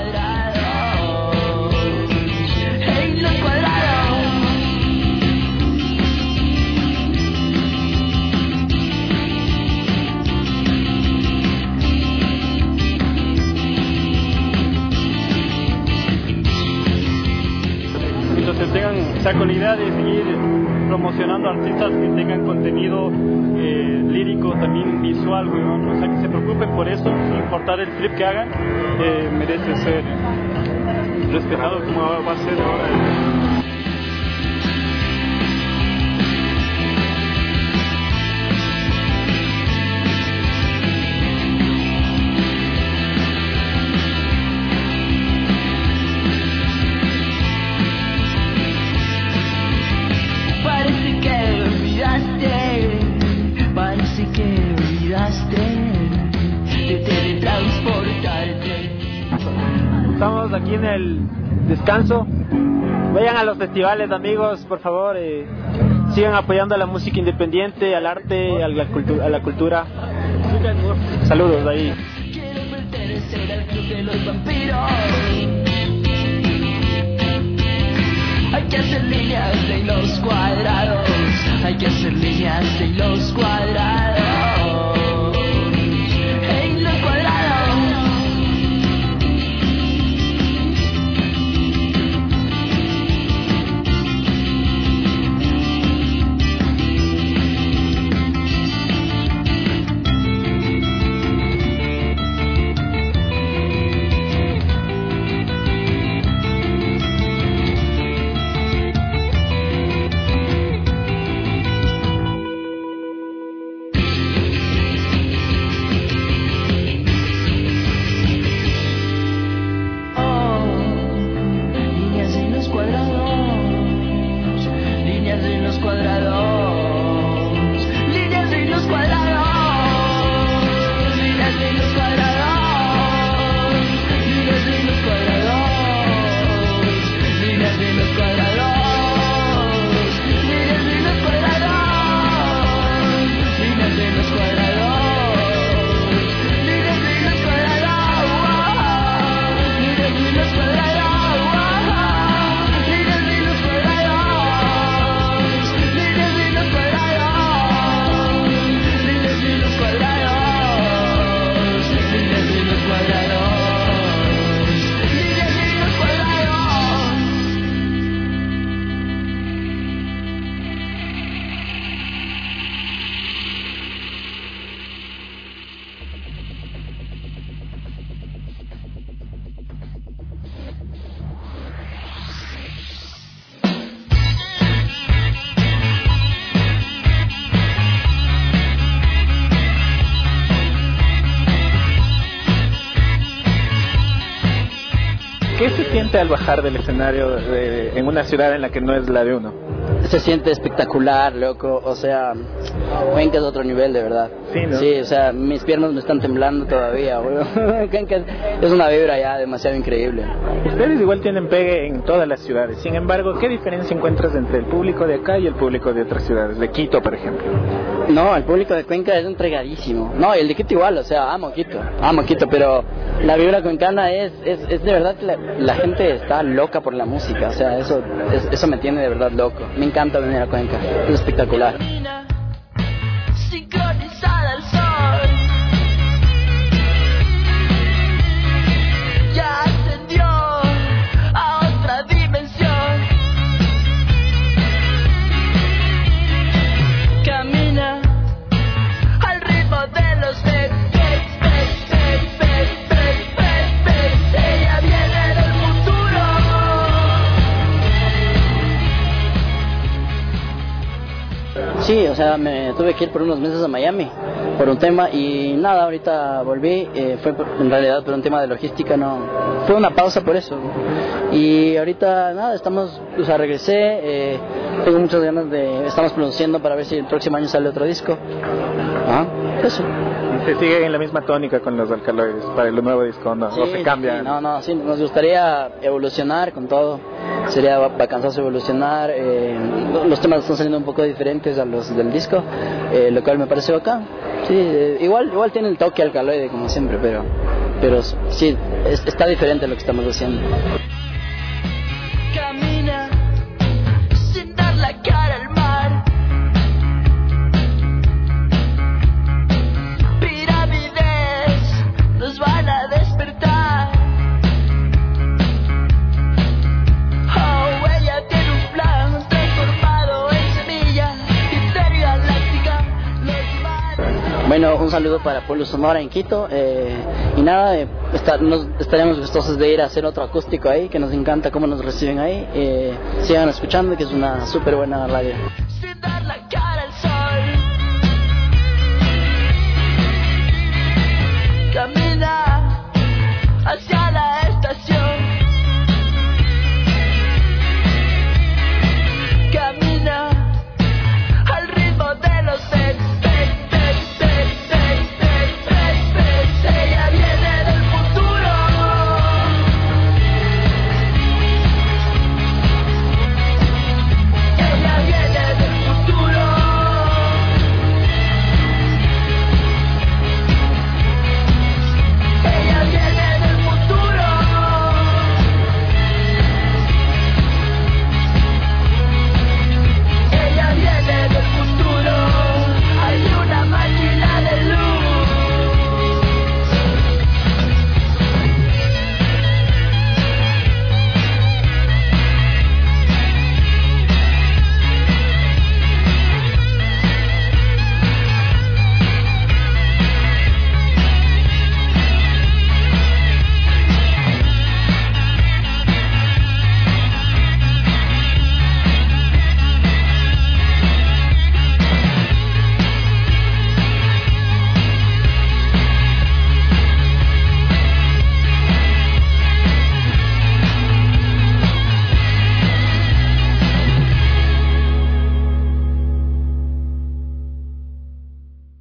Entonces tengan, o sea, con la idea de seguir promocionando artistas que tengan contenido eh, lírico, también visual, weón. O sea, que se preocupen por eso, sin importar el trip que hagan, eh, merece ser respetado como va a ser ahora. Estamos aquí en el descanso. Vayan a los festivales, amigos, por favor. Eh, sigan apoyando a la música independiente, al arte, a la, cultu- a la cultura. Saludos de ahí. Quiero pertenecer al club de los vampiros. Hay que hacer líneas en los cuadrados. Hay que hacer líneas en los cuadrados. En los cuadrados. ¿Qué se siente al bajar del escenario de, en una ciudad en la que no es la de uno? Se siente espectacular, loco, o sea, Cuenca es otro nivel, de verdad. Sí, ¿no? Sí, o sea, mis piernas me están temblando todavía, weón. Cuenca es una vibra ya demasiado increíble. Ustedes igual tienen pegue en todas las ciudades, sin embargo, ¿qué diferencia encuentras entre el público de acá y el público de otras ciudades? De Quito, por ejemplo. No, el público de Cuenca es entregadísimo. No, y el de Quito igual, o sea, amo Quito, amo Quito, pero la vibra cuencana es, es, es de verdad que la, la gente está loca por la música, o sea, eso, es, eso me tiene de verdad loco. Me encanta venir a Cuenca, es espectacular. Sincronizada al sol, ya ascendió a otra dimensión. Camina al ritmo de los beats. Ella viene del futuro. Sí, o sea, me tuve que ir por unos meses a Miami por un tema y nada, ahorita volví, eh, fue por, en realidad por un tema de logística, no, fue una pausa por eso. Y ahorita nada, estamos, o sea, regresé, eh, tengo muchas ganas de, estamos produciendo para ver si el próximo año sale otro disco. Ah, eso. ¿Se sigue en la misma tónica con los Alcaloides para el nuevo disco, no? Sí, ¿O se cambia? Sí, no, no, sí, nos gustaría evolucionar con todo, sería bacanzazo evolucionar, eh, los temas están saliendo un poco diferentes a los del disco, eh, lo cual me parece bacán. Sí, eh, igual, igual tiene el toque Alcaloide como siempre, pero, pero sí, es, está diferente lo que estamos haciendo. Camina sin dar la cara al mar. Pirámides nos van a despertar. Oh, ella tiene un plan transformado en semilla intergaláctica. Bueno, un saludo para Pueblo Sonora en Quito, eh, y nada, eh, está, nos, estaremos gustosos de ir a hacer otro acústico ahí, que nos encanta cómo nos reciben ahí, eh, sigan escuchando, que es una súper buena radio. Sin dar la cara al sol. Camina hacia la